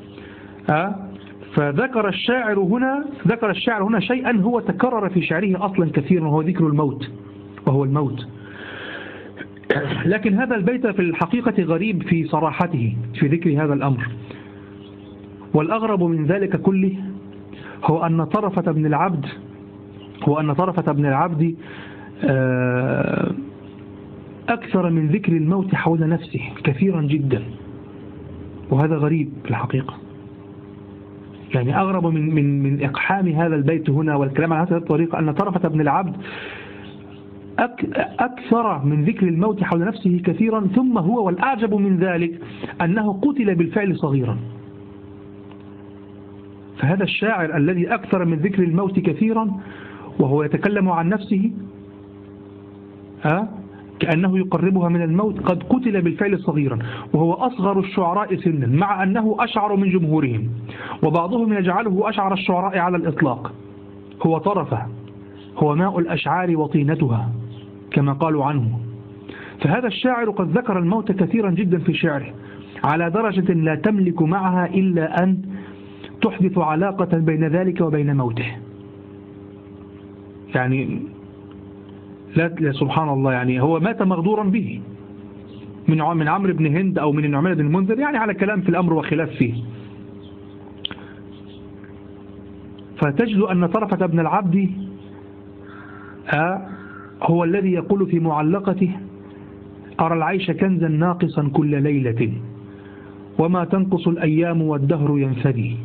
فذكر الشاعر هنا ذكر الشاعر هنا شيئا هو تكرر في شعره أصلا كثيرا، وهو ذكر الموت، وهو الموت. لكن هذا البيت في الحقيقة غريب في صراحته في ذكر هذا الأمر. والأغرب من ذلك كله هو أن طرفة بن العبد هو أن طرفة بن العبد أكثر من ذكر الموت حول نفسه كثيرا جدا، وهذا غريب في الحقيقة. يعني أغرب من من من إقحام هذا البيت هنا والكلام عن هذه الطريقة أن طرفة بن العبد أكثر من ذكر الموت حول نفسه كثيرا، ثم هو والأعجب من ذلك أنه قتل بالفعل صغيرا. فهذا الشاعر الذي أكثر من ذكر الموت كثيرا وهو يتكلم عن نفسه ها كأنه يقربها من الموت، قد قتل بالفعل صغيرا، وهو أصغر الشعراء سنا، مع أنه أشعر من جمهورهم، وبعضهم يجعله أشعر الشعراء على الإطلاق. هو طرفه، هو ماء الأشعار وطينتها كما قالوا عنه. فهذا الشاعر قد ذكر الموت كثيرا جدا في شعره، على درجة لا تملك معها إلا أن تحدث علاقة بين ذلك وبين موته. يعني لا سبحان الله، يعني هو مات مغدورا به من من عمرو بن هند أو من النعمان بن المنذر، يعني على كلام في الأمر وخلاف فيه. فتجد أن طرفة بن العبد هو الذي يقول في معلقته: أرى العيش كنزا ناقصا كل ليلة، وما تنقص الأيام والدهر ينفدي.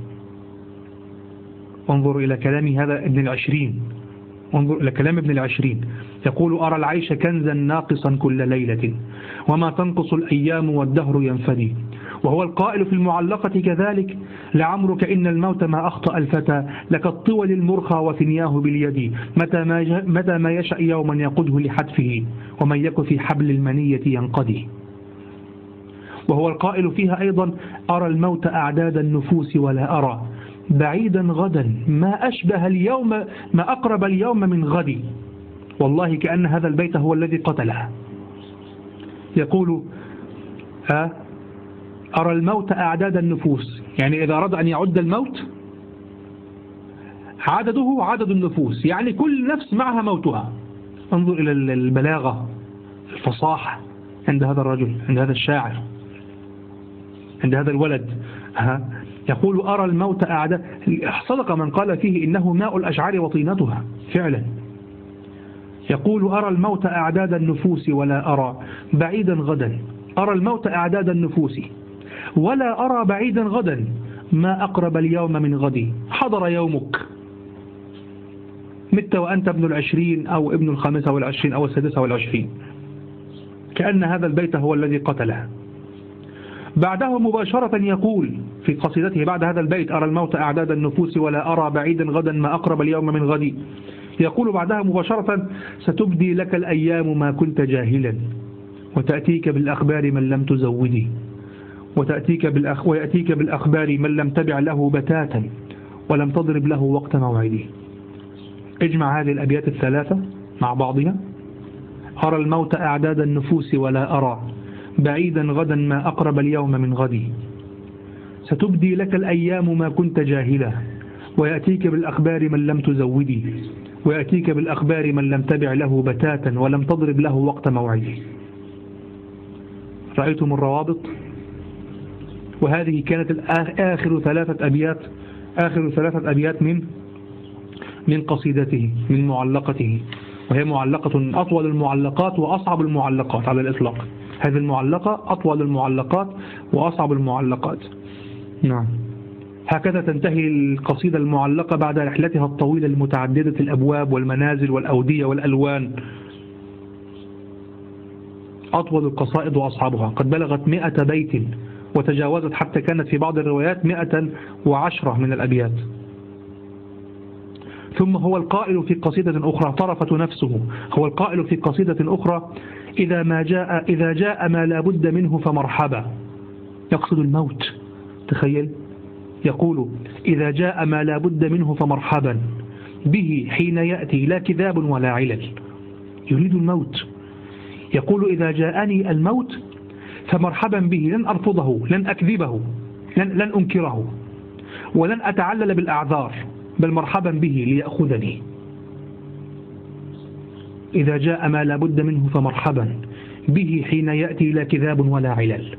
انظر إلى كلام هذا ابن العشرين، انظر إلى كلام ابن العشرين، يقول: أرى العيش كنزا ناقصا كل ليلة، وما تنقص الأيام والدهر ينفدي. وهو القائل في المعلقة كذلك: لعمرك إن الموت ما أخطأ الفتى، لك الطول المرخى وثنياه باليد، متى ما, متى ما يشأ يوما يقوده لحتفه، ومن يك في حبل المنية ينقضي. وهو القائل فيها أيضا: أرى الموت أعداد النفوس ولا أرى بعيدا غدا ما أشبه اليوم ما أقرب اليوم من غدي. والله كأن هذا البيت هو الذي قتله. يقول: ها أرى الموت أعداد النفوس، يعني إذا أراد أن يعد الموت عدده عدد النفوس، يعني كل نفس معها موتها. انظر إلى البلاغة، الفصاحة عند هذا الرجل، عند هذا الشاعر، عند هذا الولد. ها يقول: أرى الموت أعداد. صدق من قال فيه إنه ماء الأشعار وطينتها فعلا. يقول: أرى الموت أعداد النفوس ولا أرى بعيدا غدا، أرى الموت أعداد النفوس ولا أرى بعيدا غدا ما أقرب اليوم من غدي. حضر يومك، مت وأنت ابن العشرين أو ابن الخامسة والعشرين أو السادسة والعشرين. كأن هذا البيت هو الذي قتله. بعده مباشرة يقول في قصيدته بعد هذا البيت: أرى الموت أعداد النفوس ولا أرى بعيدا غدا ما أقرب اليوم من غدي، يقول بعدها مباشرة: ستبدي لك الأيام ما كنت جاهلا، وتأتيك بالأخبار من لم تزودي، وتأتيك بالأخ ويأتيك بالأخبار من لم تبع له بتاتا ولم تضرب له وقت موعده. اجمع هذه الأبيات الثلاثة مع بعضها: أرى الموت أعداد النفوس ولا أرى بعيدا غدا ما أقرب اليوم من غدي، ستبدي لك الأيام ما كنت جاهلا، ويأتيك بالأخبار من لم تزودي، ويأتيك بالأخبار من لم تبع له بتاتا ولم تضرب له وقت موعده. رأيتم الروابط؟ وهذه كانت آخر ثلاثة أبيات آخر ثلاثة أبيات من من قصيدته، من معلقته، وهي معلقة أطول المعلقات وأصعب المعلقات على الإطلاق. هذه المعلقة أطول المعلقات وأصعب المعلقات. نعم، هكذا تنتهي القصيدة المعلقة بعد رحلتها الطويلة المتعددة الأبواب والمنازل والأودية والألوان. أطول القصائد وأصعبها، قد بلغت مئة بيت وتجاوزت حتى كانت في بعض الروايات مئة وعشرة من الأبيات. ثم هو القائل في قصيدة أخرى طرفة نفسه، هو القائل في قصيدة أخرى: إذا ما جاء إذا جاء ما لا بد منه فمرحبا. يقصد الموت، تخيل، يقول: إذا جاء ما لا بد منه فمرحبا به حين يأتي لا كذاب ولا علل. يريد الموت، يقول: إذا جاءني الموت فمرحبا به، لن أرفضه، لن أكذبه، لن, لن أنكره، ولن أتعلل بالأعذار، بل مرحبا به ليأخذني. إذا جاء ما لا بد منه فمرحبا به حين يأتي لا كذاب ولا علل.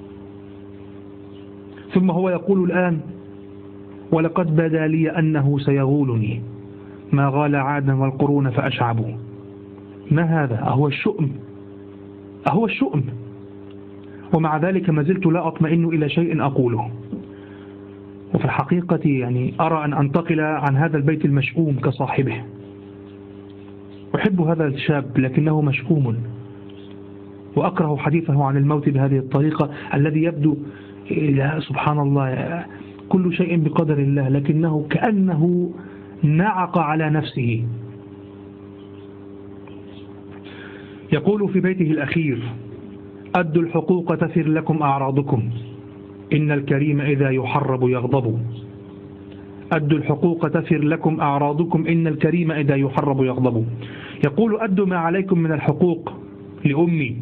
ثم هو يقول الآن: ولقد بدا لي أنه سيغولني ما غال عادا والقرون فأشعبوا. ما هذا؟ أهو الشؤم، أهو الشؤم، ومع ذلك ما زلت لا أطمئن إلى شيء أقوله. وفي الحقيقة يعني أرى أن أنتقل عن هذا البيت المشؤوم كصاحبه. أحب هذا الشاب لكنه مشؤوم، وأكره حديثه عن الموت بهذه الطريقة الذي يبدو سبحان الله كل شيء بقدر الله، لكنه كأنه نعق على نفسه. يقول في بيته الأخير: أدوا الحقوق تثر لكم أعراضكم إن الكريم إذا يحرب يغضب. أدوا الحقوق تثر لكم أعراضكم إن الكريم إذا يحرب يغضب. يقول: أدوا ما عليكم من الحقوق لأمي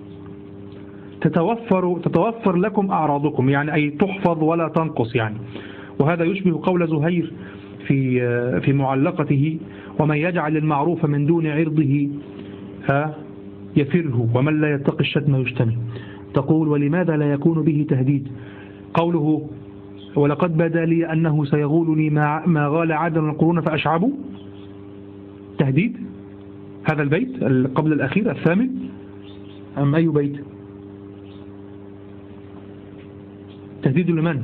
تتوفر, تتوفر لكم أعراضكم، يعني أي تحفظ ولا تنقص يعني. وهذا يشبه قول زهير في في معلقته: ومن يجعل المعروف من دون عرضه ها يفره ومن لا يتقي الشتم يجتمع. تقول: ولماذا لا يكون به تهديد؟ قوله: ولقد بدا لي أنه سيغولني ما غال عادا القرون فأشعبوا، تهديد؟ هذا البيت قبل الأخير الثامن أم أي بيت؟ تهديد لمن؟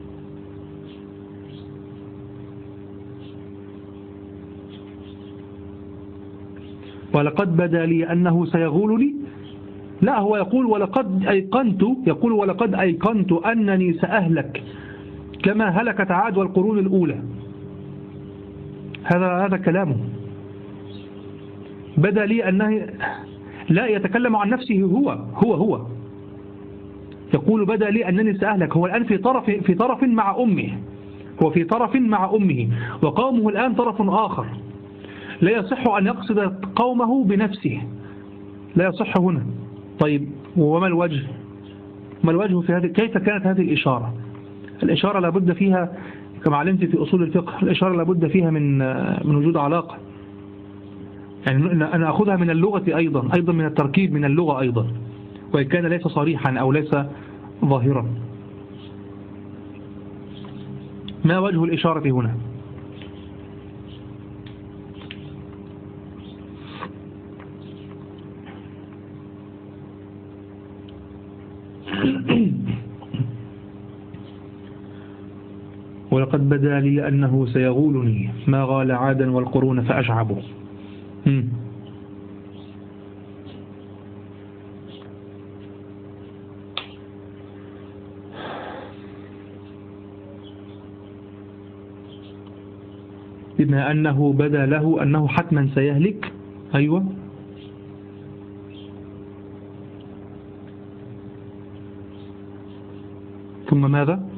ولقد بدا لي أنه سيغولني، لا، هو يقول ولقد أيقنت، يقول ولقد أيقنت أنني سأهلك كما هلكت عاد والقرون الأولى. هذا هذا كلامه. بدا لي أنه لا يتكلم عن نفسه، هو هو هو يقول: بدا لي أنني سأهلك. هو الآن في طرف في طرف مع أمه، هو في طرف مع أمه، وقومه الآن طرف آخر. لا يصح أن يقصد قومه بنفسه، لا يصح هنا. طيب، وما الوجه؟ ما الوجه في هذه؟ كيف كانت هذه الإشارة؟ الإشارة لابد فيها كما علمت في أصول الفقه، الإشارة لابد فيها من من وجود علاقة، يعني أنا أخذها من اللغة أيضا، أيضا من التركيب من اللغة أيضا، وإن كان ليس صريحا أو ليس ظاهرا. ما وجه الإشارة هنا؟ ولقد بدا لي أنه سيغولني ما غال عادا والقرون فأشعبوا. بما أنه بدا له أنه حتما سيهلك. أيوة، ثم ماذا؟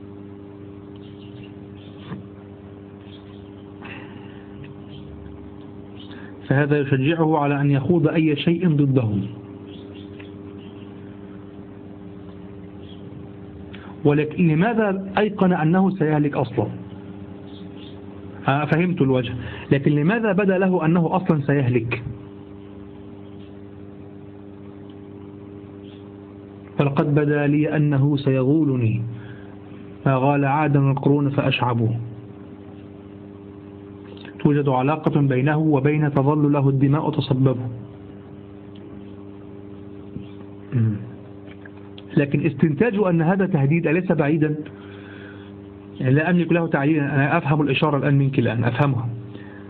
فهذا يشجعه على أن يخوض أي شيء ضدهم. ولكن لماذا أيقن أنه سيهلك أصلا؟ فهمت الوجه، لكن لماذا بدا له أنه أصلا سيهلك؟ فلقد بدا لي أنه سيغولني ما غال عادا القرون فأشعبوه. توجد علاقة بينه وبين تظل له الدماء تصببه. لكن استنتاج أن هذا تهديد أليس بعيدا؟ يعني لا أملك له تعليلا، أنا أفهم الإشارة الآن منك، الآن أفهمها.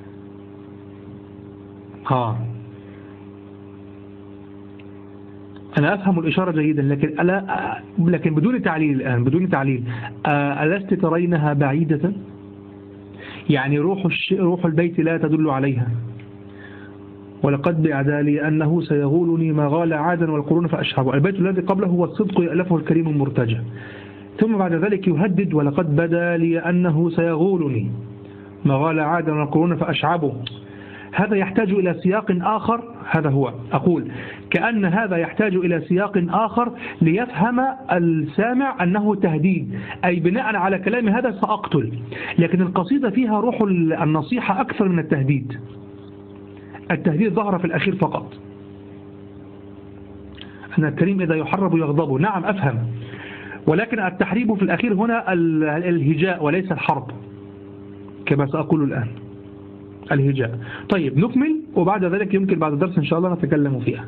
ها أنا أفهم الإشارة جيدا، لكن ألا لكن بدون تعليل الآن، بدون تعليل. ألست ترينها بعيدة؟ يعني روح الش... روح البيت لا تدل عليها. ولقد بدا لي أنه سيغولني ما غال عادا والقرون فأشهب. البيت الذي قبله هو الصدق يألفه الكريم المرتجى. ثم بعد ذلك يهدد: ولقد بدا لي أنه سيغولني ما غال عادا والقرون فأشعبه. هذا يحتاج إلى سياق آخر. هذا هو أقول كأن هذا يحتاج إلى سياق آخر ليفهم السامع أنه تهديد، أي بناء على كلام هذا سأقتل. لكن القصيدة فيها روح النصيحة أكثر من التهديد. التهديد ظهر في الأخير فقط، أن الكريم إذا يحرب يغضب. نعم أفهم، ولكن التحريب في الأخير هنا الهجاء وليس الحرب كما سأقول الآن، الهجاء. طيب نكمل، وبعد ذلك يمكن بعد الدرس إن شاء الله نتكلم فيها.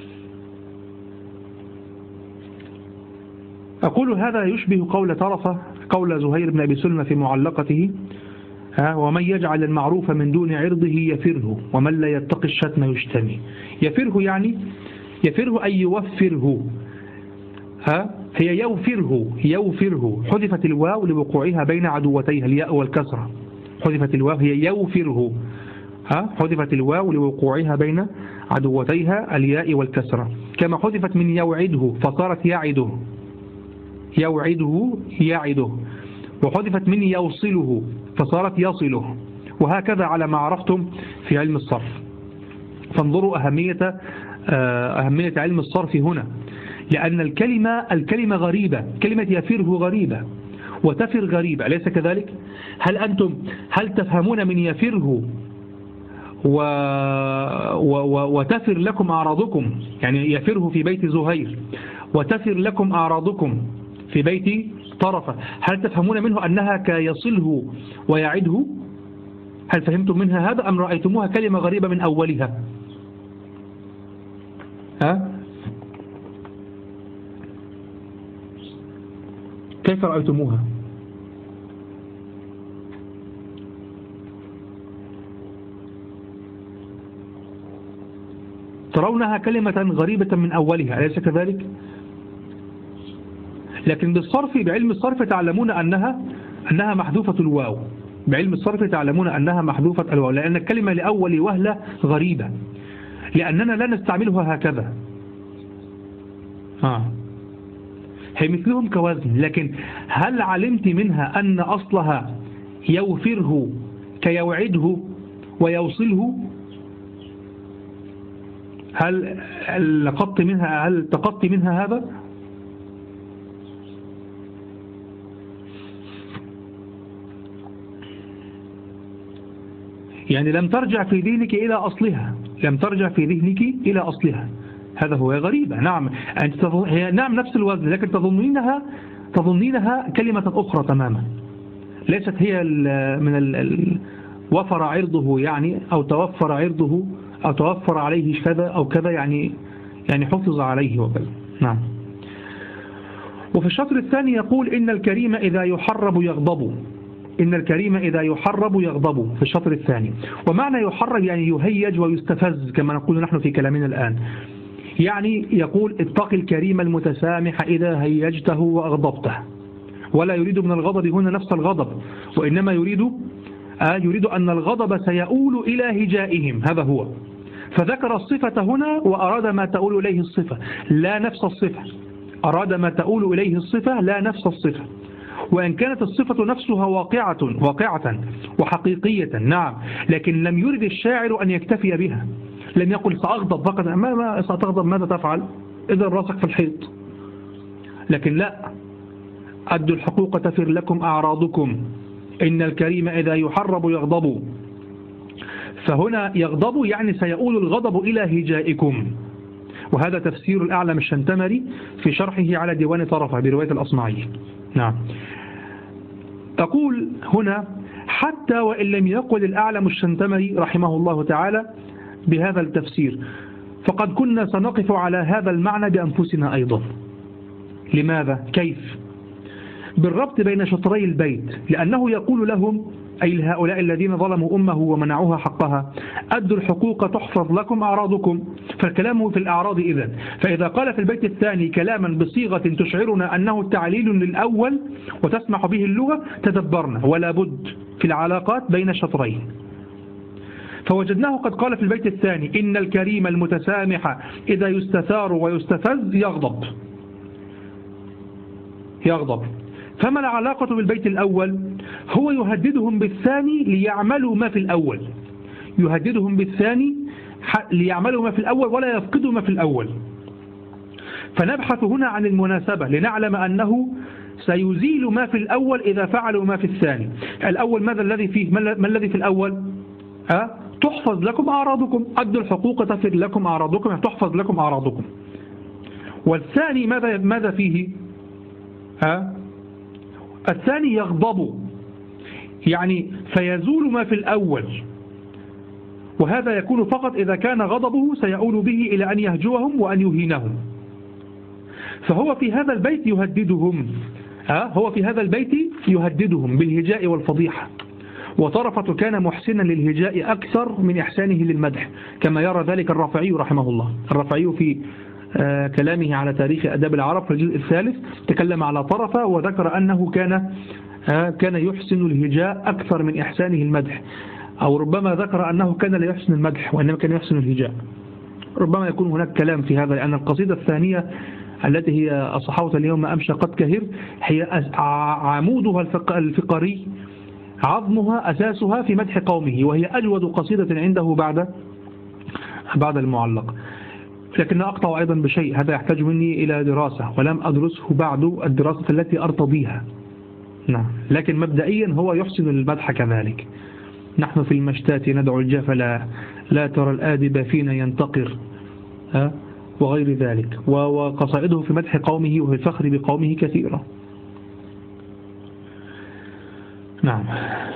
أقول هذا يشبه قول طرفة، قول زهير بن أبي سلمى في معلقته: ها ومن يجعل المعروف من دون عرضه يفره، ومن لا يتقي الشتم يشتمي. يفره يعني يفره أي يوفره. ها هي يوفره، يوفره حذفت الواو لوقوعها بين عدوتيها الياء والكسرة. حذفت الواو، هي يوفره. ها حذفت الواو لوقوعها بين عدوتيها الياء والكسرة، كما حذفت من يوعده فصارت يعده، يوعده يعده. وحذفت من يوصله فصارت يصله، وهكذا على ما عرفتم في علم الصرف. فانظروا أهمية أهمية علم الصرف هنا، لأن الكلمة الكلمة غريبة. كلمة يفره غريبة وتفر غريبة، أليس كذلك؟ هل أنتم هل تفهمون من يفره و... و... و... وتفر لكم أعراضكم، يعني يفره في بيت زهير وتفر لكم أعراضكم في بيت طرفة، هل تفهمون منه أنها كيصله ويعده؟ هل فهمتم منها هذا أم رأيتموها كلمة غريبة من أولها؟ ها؟ كيف رأيتموها؟ ترونها كلمة غريبة من أولها، أليس كذلك؟ لكن بالصرف، بعلم الصرف تعلمون أنها أنها محذوفة الواو. بعلم الصرف تعلمون أنها محذوفة الواو، لأن الكلمة لأول وهلة غريبة، لأننا لا نستعملها هكذا. آه. هي مثلهم كوزن، لكن هل علمت منها أن أصلها يوفره كيوعده ويوصله؟ هل لقطت منها هل تقطت منها هذا؟ يعني لم ترجع في ذهنك إلى أصلها، لم ترجع في ذهنك إلى أصلها. هذا هو غريبة. نعم أنت تظن... هي نعم نفس الوزن، لكن تظنينها تظنينها كلمة أخرى تماما، ليست هي ال... من ال... ال... وفر عرضه يعني، أو توفر عرضه، أو توفر عليه كذا أو كذا، يعني يعني حفظ عليه وكذا. نعم. وفي الشطر الثاني يقول: إن الكريم إذا يحرب يغضب. إن الكريم إذا يحرب يغضب في الشطر الثاني. ومعنى يحرب يعني يهيج ويستفز كما نقول نحن في كلامنا الآن. يعني يقول: اتق الكريم المتسامح إذا هيجته وأغضبته. ولا يريد من الغضب هنا نفس الغضب، وإنما يريد آه يريد أن الغضب سيؤول إلى هجائهم. هذا هو. فذكر الصفة هنا وأراد ما تؤول إليه الصفة، لا نفس الصفة. أراد ما تؤول إليه الصفة لا نفس الصفة، وإن كانت الصفة نفسها واقعة واقعة وحقيقية. نعم، لكن لم يرد الشاعر أن يكتفي بها. لم يقل سأغضب فقط. ما, ما ستغضب ماذا تفعل؟ إذا راسك في الحيط. لكن لا، أدوا الحقوق تفر لكم أعراضكم. إن الكريم إذا يحرب يغضب. فهنا يغضب يعني سيؤول الغضب إلى هجائكم. وهذا تفسير الأعلم الشنتمري في شرحه على ديوان طرفة برواية الأصمعي. نعم. أقول هنا: حتى وإن لم يقل الأعلم الشنتمري رحمه الله تعالى بهذا التفسير، فقد كنا سنقف على هذا المعنى بأنفسنا أيضا. لماذا؟ كيف؟ بالربط بين شطري البيت، لأنه يقول لهم أي لهؤلاء الذين ظلموا أمه ومنعوها حقها: أدوا الحقوق تحفظ لكم أعراضكم. فالكلام في الأعراض إذن. فإذا قال في البيت الثاني كلاما بصيغة تشعرنا أنه تعليل للأول وتسمح به اللغة تدبرنا، ولا بد في العلاقات بين الشطرين. فوجدناه قد قال في البيت الثاني: إن الكريم المتسامح إذا يستثار ويستفز يغضب يغضب. فما العلاقة بالبيت الأول؟ هو يهددهم بالثاني ليعملوا ما في الأول، يهددهم بالثاني ليعملوا ما في الأول ولا يفقدوا ما في الأول. فنبحث هنا عن المناسبة لنعلم أنه سيزيل ما في الأول إذا فعلوا ما في الثاني. الأول ماذا الذي فيه؟ ما الذي في الأول؟ أه؟ تحفظ لكم أعراضكم، أدوا الحقوق تفر لكم أعراضكم، تحفظ لكم أعراضكم. والثاني ماذا ماذا فيه؟ أه؟ الثاني يغضب، يعني فيزول ما في الأول، وهذا يكون فقط إذا كان غضبه سيؤول به إلى أن يهجوهم وأن يهينهم. فهو في هذا البيت يهددهم أه؟ هو في هذا البيت يهددهم بالهجاء والفضيحة. وطرفة كان محسنا للهجاء أكثر من إحسانه للمدح، كما يرى ذلك الرافعي رحمه الله. الرافعي في آه كلامه على تاريخ أداب العرب في الجزء الثالث تكلم على طرفة وذكر أنه كان آه كان يحسن الهجاء أكثر من إحسانه المدح، أو ربما ذكر أنه كان لا يحسن المدح وإنما كان يحسن الهجاء. ربما يكون هناك كلام في هذا، لأن القصيدة الثانية التي هي الصحاوة اليوم أمشى قد كهر هي عمودها الفقري، عظمها أساسها في مدح قومه، وهي أجود قصيدة عنده بعد بعد المعلق. لكن أقطع أيضا بشيء، هذا يحتاج مني إلى دراسة ولم أدرسه بعد الدراسة التي أرتضيها. نعم، لكن مبدئيا هو يحسن المدح كذلك. نحن في المشتات ندعو الجاف لا, لا ترى الآدب فينا ينتقر ها وغير ذلك. وقصائده في مدح قومه وفي الفخر بقومه كثيرة. نعم.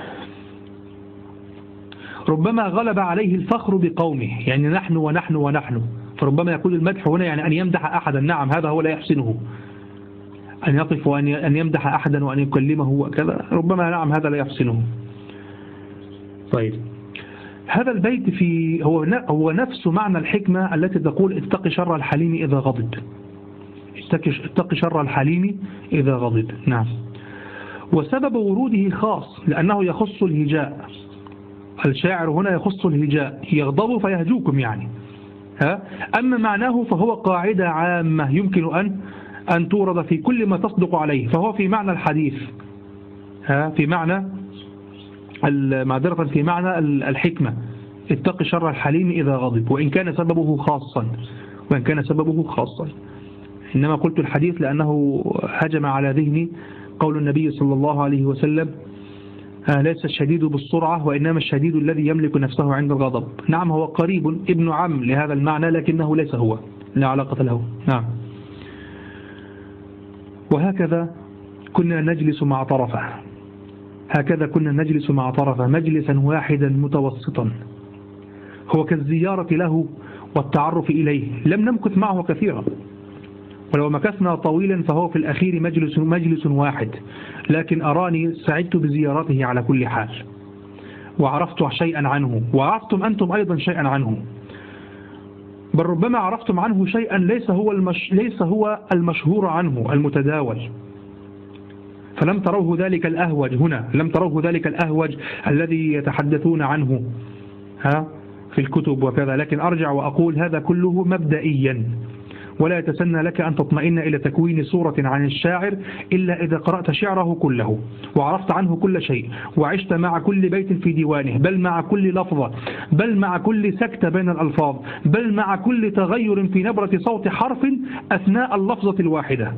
ربما غلب عليه الفخر بقومه، يعني نحن ونحن ونحن، فربما يقول المدح هنا يعني أن يمدح أحدا. نعم، هذا هو لا يحسنه، أن يقف وأن يمدح أحدا وأن يكلمه وكذا، ربما نعم هذا لا يحسنه. طيب، هذا البيت في هو هو نفس معنى الحكمة التي تقول: اتق شر الحليم إذا غضب. اتق شر الحليم إذا غضب. نعم. وسبب وروده خاص لأنه يخص الهجاء. الشاعر هنا يخص الهجاء، يغضب فيهجوكم يعني. ها؟ أما معناه فهو قاعدة عامة يمكن أن أن تورد في كل ما تصدق عليه، فهو في معنى الحديث، ها؟ في معنى معذرة في معنى الحكمة: اتق شر الحليم إذا غضب، وإن كان سببه خاصا وإن كان سببه خاصا إنما قلت الحديث لأنه هجم على ذهني قول النبي صلى الله عليه وسلم: ليس الشديد بالسرعة وإنما الشديد الذي يملك نفسه عند الغضب. نعم، هو قريب ابن عم لهذا المعنى، لكنه ليس هو، لا علاقة له. نعم. وهكذا كنا نجلس مع طرفه هكذا كنا نجلس مع طرفه مجلسا واحدا متوسطا، هو كالزيارة له والتعرف إليه. لم نمكث معه كثيرا، ولو مكثنا طويلا فهو في الأخير مجلس مجلس واحد، لكن أراني سعدت بزيارته على كل حال، وعرفت شيئا عنه، وعرفتم أنتم أيضا شيئا عنه، بل ربما عرفتم عنه شيئا ليس هو المش... ليس هو المشهور عنه المتداول. فلم تروه ذلك الأهوج هنا، لم تروه ذلك الأهوج الذي يتحدثون عنه ها في الكتب وكذا، لكن أرجع وأقول هذا كله مبدئيا، ولا يتسنى لك أن تطمئن إلى تكوين صورة عن الشاعر إلا إذا قرأت شعره كله وعرفت عنه كل شيء، وعشت مع كل بيت في ديوانه، بل مع كل لفظة، بل مع كل سكتة بين الألفاظ، بل مع كل تغير في نبرة صوت حرف أثناء اللفظة الواحدة.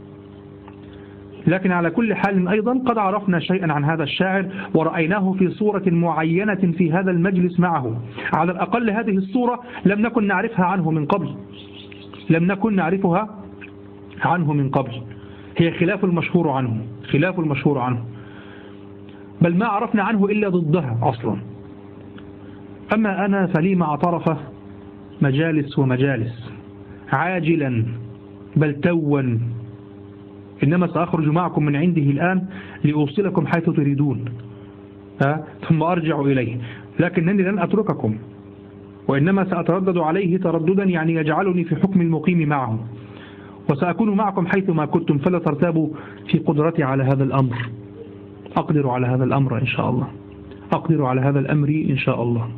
لكن على كل حال أيضا قد عرفنا شيئا عن هذا الشاعر ورأيناه في صورة معينة في هذا المجلس معه، على الأقل هذه الصورة لم نكن نعرفها عنه من قبل لم نكن نعرفها عنه من قبل هي خلاف المشهور عنه خلاف المشهور عنه بل ما عرفنا عنه إلا ضدها أصلا. أما أنا فلي مع طرفه مجالس ومجالس، عاجلا بل توا، إنما سأخرج معكم من عنده الآن لأوصلكم حيث تريدون. ها ثم أرجع إليه، لكنني لن أترككم، وإنما سأتردد عليه ترددا يعني يجعلني في حكم المقيم معه، وسأكون معكم حيثما كنتم، فلا ترتابوا في قدرتي على هذا الأمر. أقدر على هذا الأمر إن شاء الله، أقدر على هذا الأمر إن شاء الله.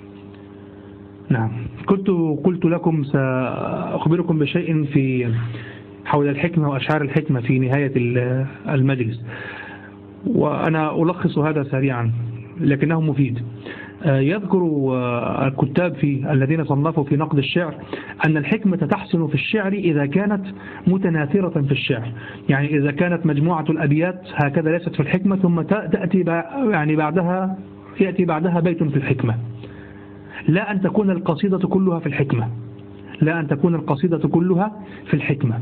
نعم، كنت قلت لكم سأخبركم بشيء في حول الحكمة وأشعار الحكمة في نهاية المجلس، وأنا ألخص هذا سريعا لكنه مفيد. يذكر الكتاب في الذين صنفوا في نقد الشعر أن الحكمة تحسن في الشعر إذا كانت متناثرة في الشعر، يعني إذا كانت مجموعة الأبيات هكذا ليست في الحكمة ثم تأتي يعني بعدها يأتي بعدها بيت في الحكمة، لا أن تكون القصيدة كلها في الحكمة، لا أن تكون القصيدة كلها في الحكمة.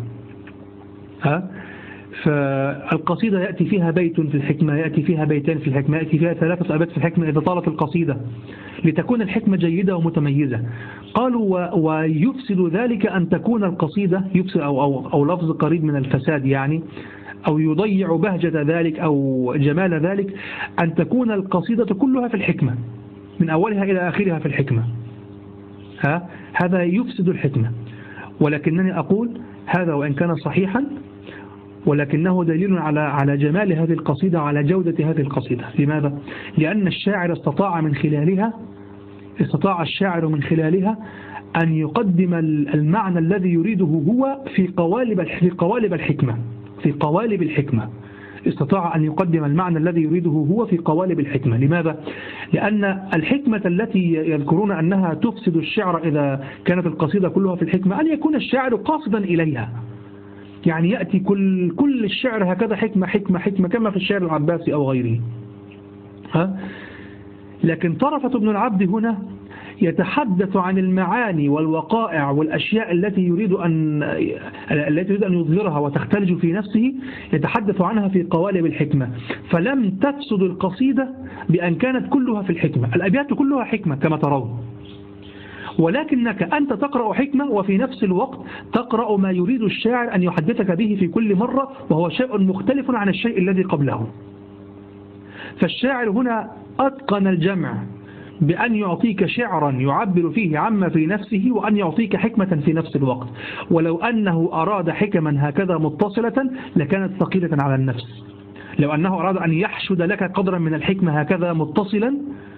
ها؟ فالقصيدة يأتي فيها بيت في الحكمة، يأتي فيها بيتين في الحكمة، يأتي فيها ثلاثة أبيات في الحكمة إذا طالت القصيدة، لتكون الحكمة جيدة ومتميزة. قالوا ويفسد ذلك أن تكون القصيدة يفسد أو, أو, أو لفظ قريب من الفساد يعني، أو يضيع بهجة ذلك أو جمال ذلك، أن تكون القصيدة كلها في الحكمة من أولها إلى آخرها في الحكمة. ها؟ هذا يفسد الحكمة، ولكنني أقول هذا وإن كان صحيحا ولكنه دليل على على جمال هذه القصيدة، على جودة هذه القصيدة. لماذا؟ لأن الشاعر استطاع من خلالها استطاع الشاعر من خلالها أن يقدم المعنى الذي يريده هو في قوالب في قوالب الحكمة في قوالب الحكمة استطاع أن يقدم المعنى الذي يريده هو في قوالب الحكمة. لماذا؟ لأن الحكمة التي يذكرون أنها تفسد الشعر إذا كانت القصيدة كلها في الحكمة أن يكون الشاعر قاصدا إليها، يعني يأتي كل كل الشعر هكذا حكمة حكمة حكمة كما في الشعر العباسي أو غيره. ها؟ لكن طرفة بن العبد هنا يتحدث عن المعاني والوقائع والأشياء التي يريد أن التي يريد أن يظهرها وتختلج في نفسه، يتحدث عنها في قوالب الحكمة، فلم تفسد القصيدة بأن كانت كلها في الحكمة. الأبيات كلها حكمة كما ترون، ولكنك أنت تقرأ حكمة وفي نفس الوقت تقرأ ما يريد الشاعر أن يحدثك به في كل مرة، وهو شيء مختلف عن الشيء الذي قبله. فالشاعر هنا أتقن الجمع بأن يعطيك شعرا يعبر فيه عما في نفسه، وأن يعطيك حكمة في نفس الوقت. ولو أنه أراد حكما هكذا متصلة لكانت ثقيلة على النفس. لو أنه أراد أن يحشد لك قدرا من الحكمة هكذا متصلا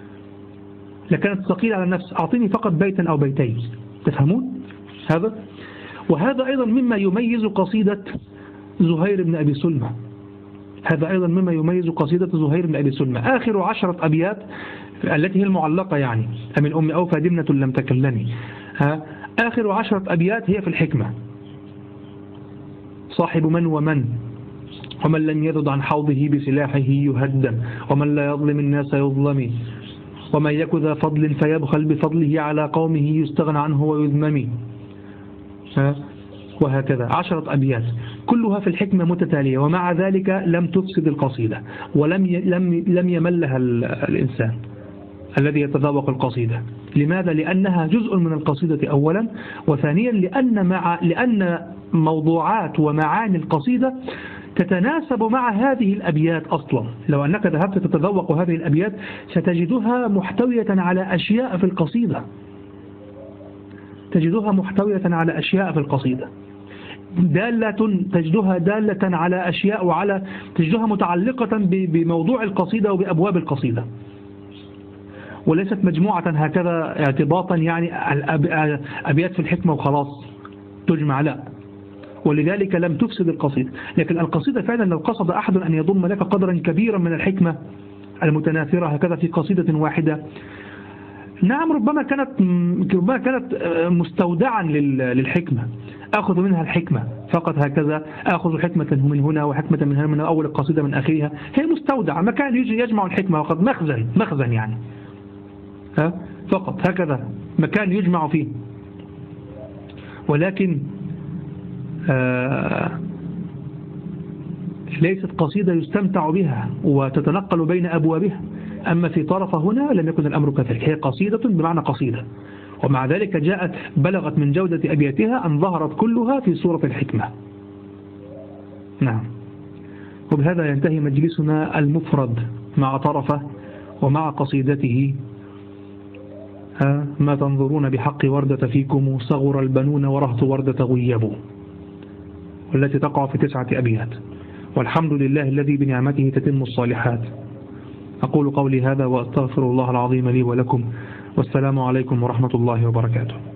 لكانت ثقيلة على النفس. أعطيني فقط بيتا أو بيتين، تفهمون هذا؟ وهذا أيضا مما يميز قصيدة زهير بن أبي سلمى هذا أيضا مما يميز قصيدة زهير بن أبي سلمى. آخر عشرة أبيات التي هي المعلقة يعني أمن أم أوفى دمنة لم تكلني، آخر عشرة أبيات هي في الحكمة. صاحب من ومن ومن لم يذد عن حوضه بسلاحه يهدم، ومن لا يظلم الناس يظلم، ومن يك ذا فضل فيبخل بفضله على قومه يستغنى عنه ويذمم. وهكذا عشرة أبيات كلها في الحكمة متتالية، ومع ذلك لم تفسد القصيدة ولم لم لم يملها الإنسان الذي يتذوق القصيدة. لماذا؟ لأنها جزء من القصيدة أولا، وثانيا لأن مع لأن موضوعات ومعاني القصيدة تتناسب مع هذه الأبيات أصلا. لو أنك ذهبت تتذوق هذه الأبيات ستجدها محتوية على أشياء في القصيدة تجدها محتوية على أشياء في القصيدة دالة تجدها دالة على أشياء، وعلى تجدها متعلقة بموضوع القصيدة وبأبواب القصيدة، وليست مجموعة هكذا اعتباطا يعني أبيات في الحكمة وخلاص تجمع، لا. ولذلك لم تفسد القصيدة. لكن القصيدة فعلا لو قصد أحد أن يضم لك قدرا كبيرا من الحكمة المتناثرة هكذا في قصيدة واحدة، نعم ربما كانت ربما كانت مستودعا للحكمة، أخذ منها الحكمة فقط هكذا، أخذ حكمة من هنا وحكمة من هنا من أول القصيدة من آخرها، هي مستودع مكان يجي يجمع الحكمة وقد مخزن مخزن يعني ها فقط هكذا مكان يجمع فيه. ولكن آه ليست قصيدة يستمتع بها وتتنقل بين أبوابها. أما في طرف هنا لم يكن الأمر كذلك، هي قصيدة بمعنى قصيدة، ومع ذلك جاءت بلغت من جودة أبياتها أن ظهرت كلها في سورة الحكمة. نعم. وبهذا ينتهي مجلسنا المفرد مع طرفة، ومع قصيدته ما تنظرون بحق وردة فيكم صغر البنون ورهط وردة غيبوا، والتي تقع في تسعة أبيات. والحمد لله الذي بنعمته تتم الصالحات. أقول قولي هذا وأستغفر الله العظيم لي ولكم، والسلام عليكم ورحمة الله وبركاته.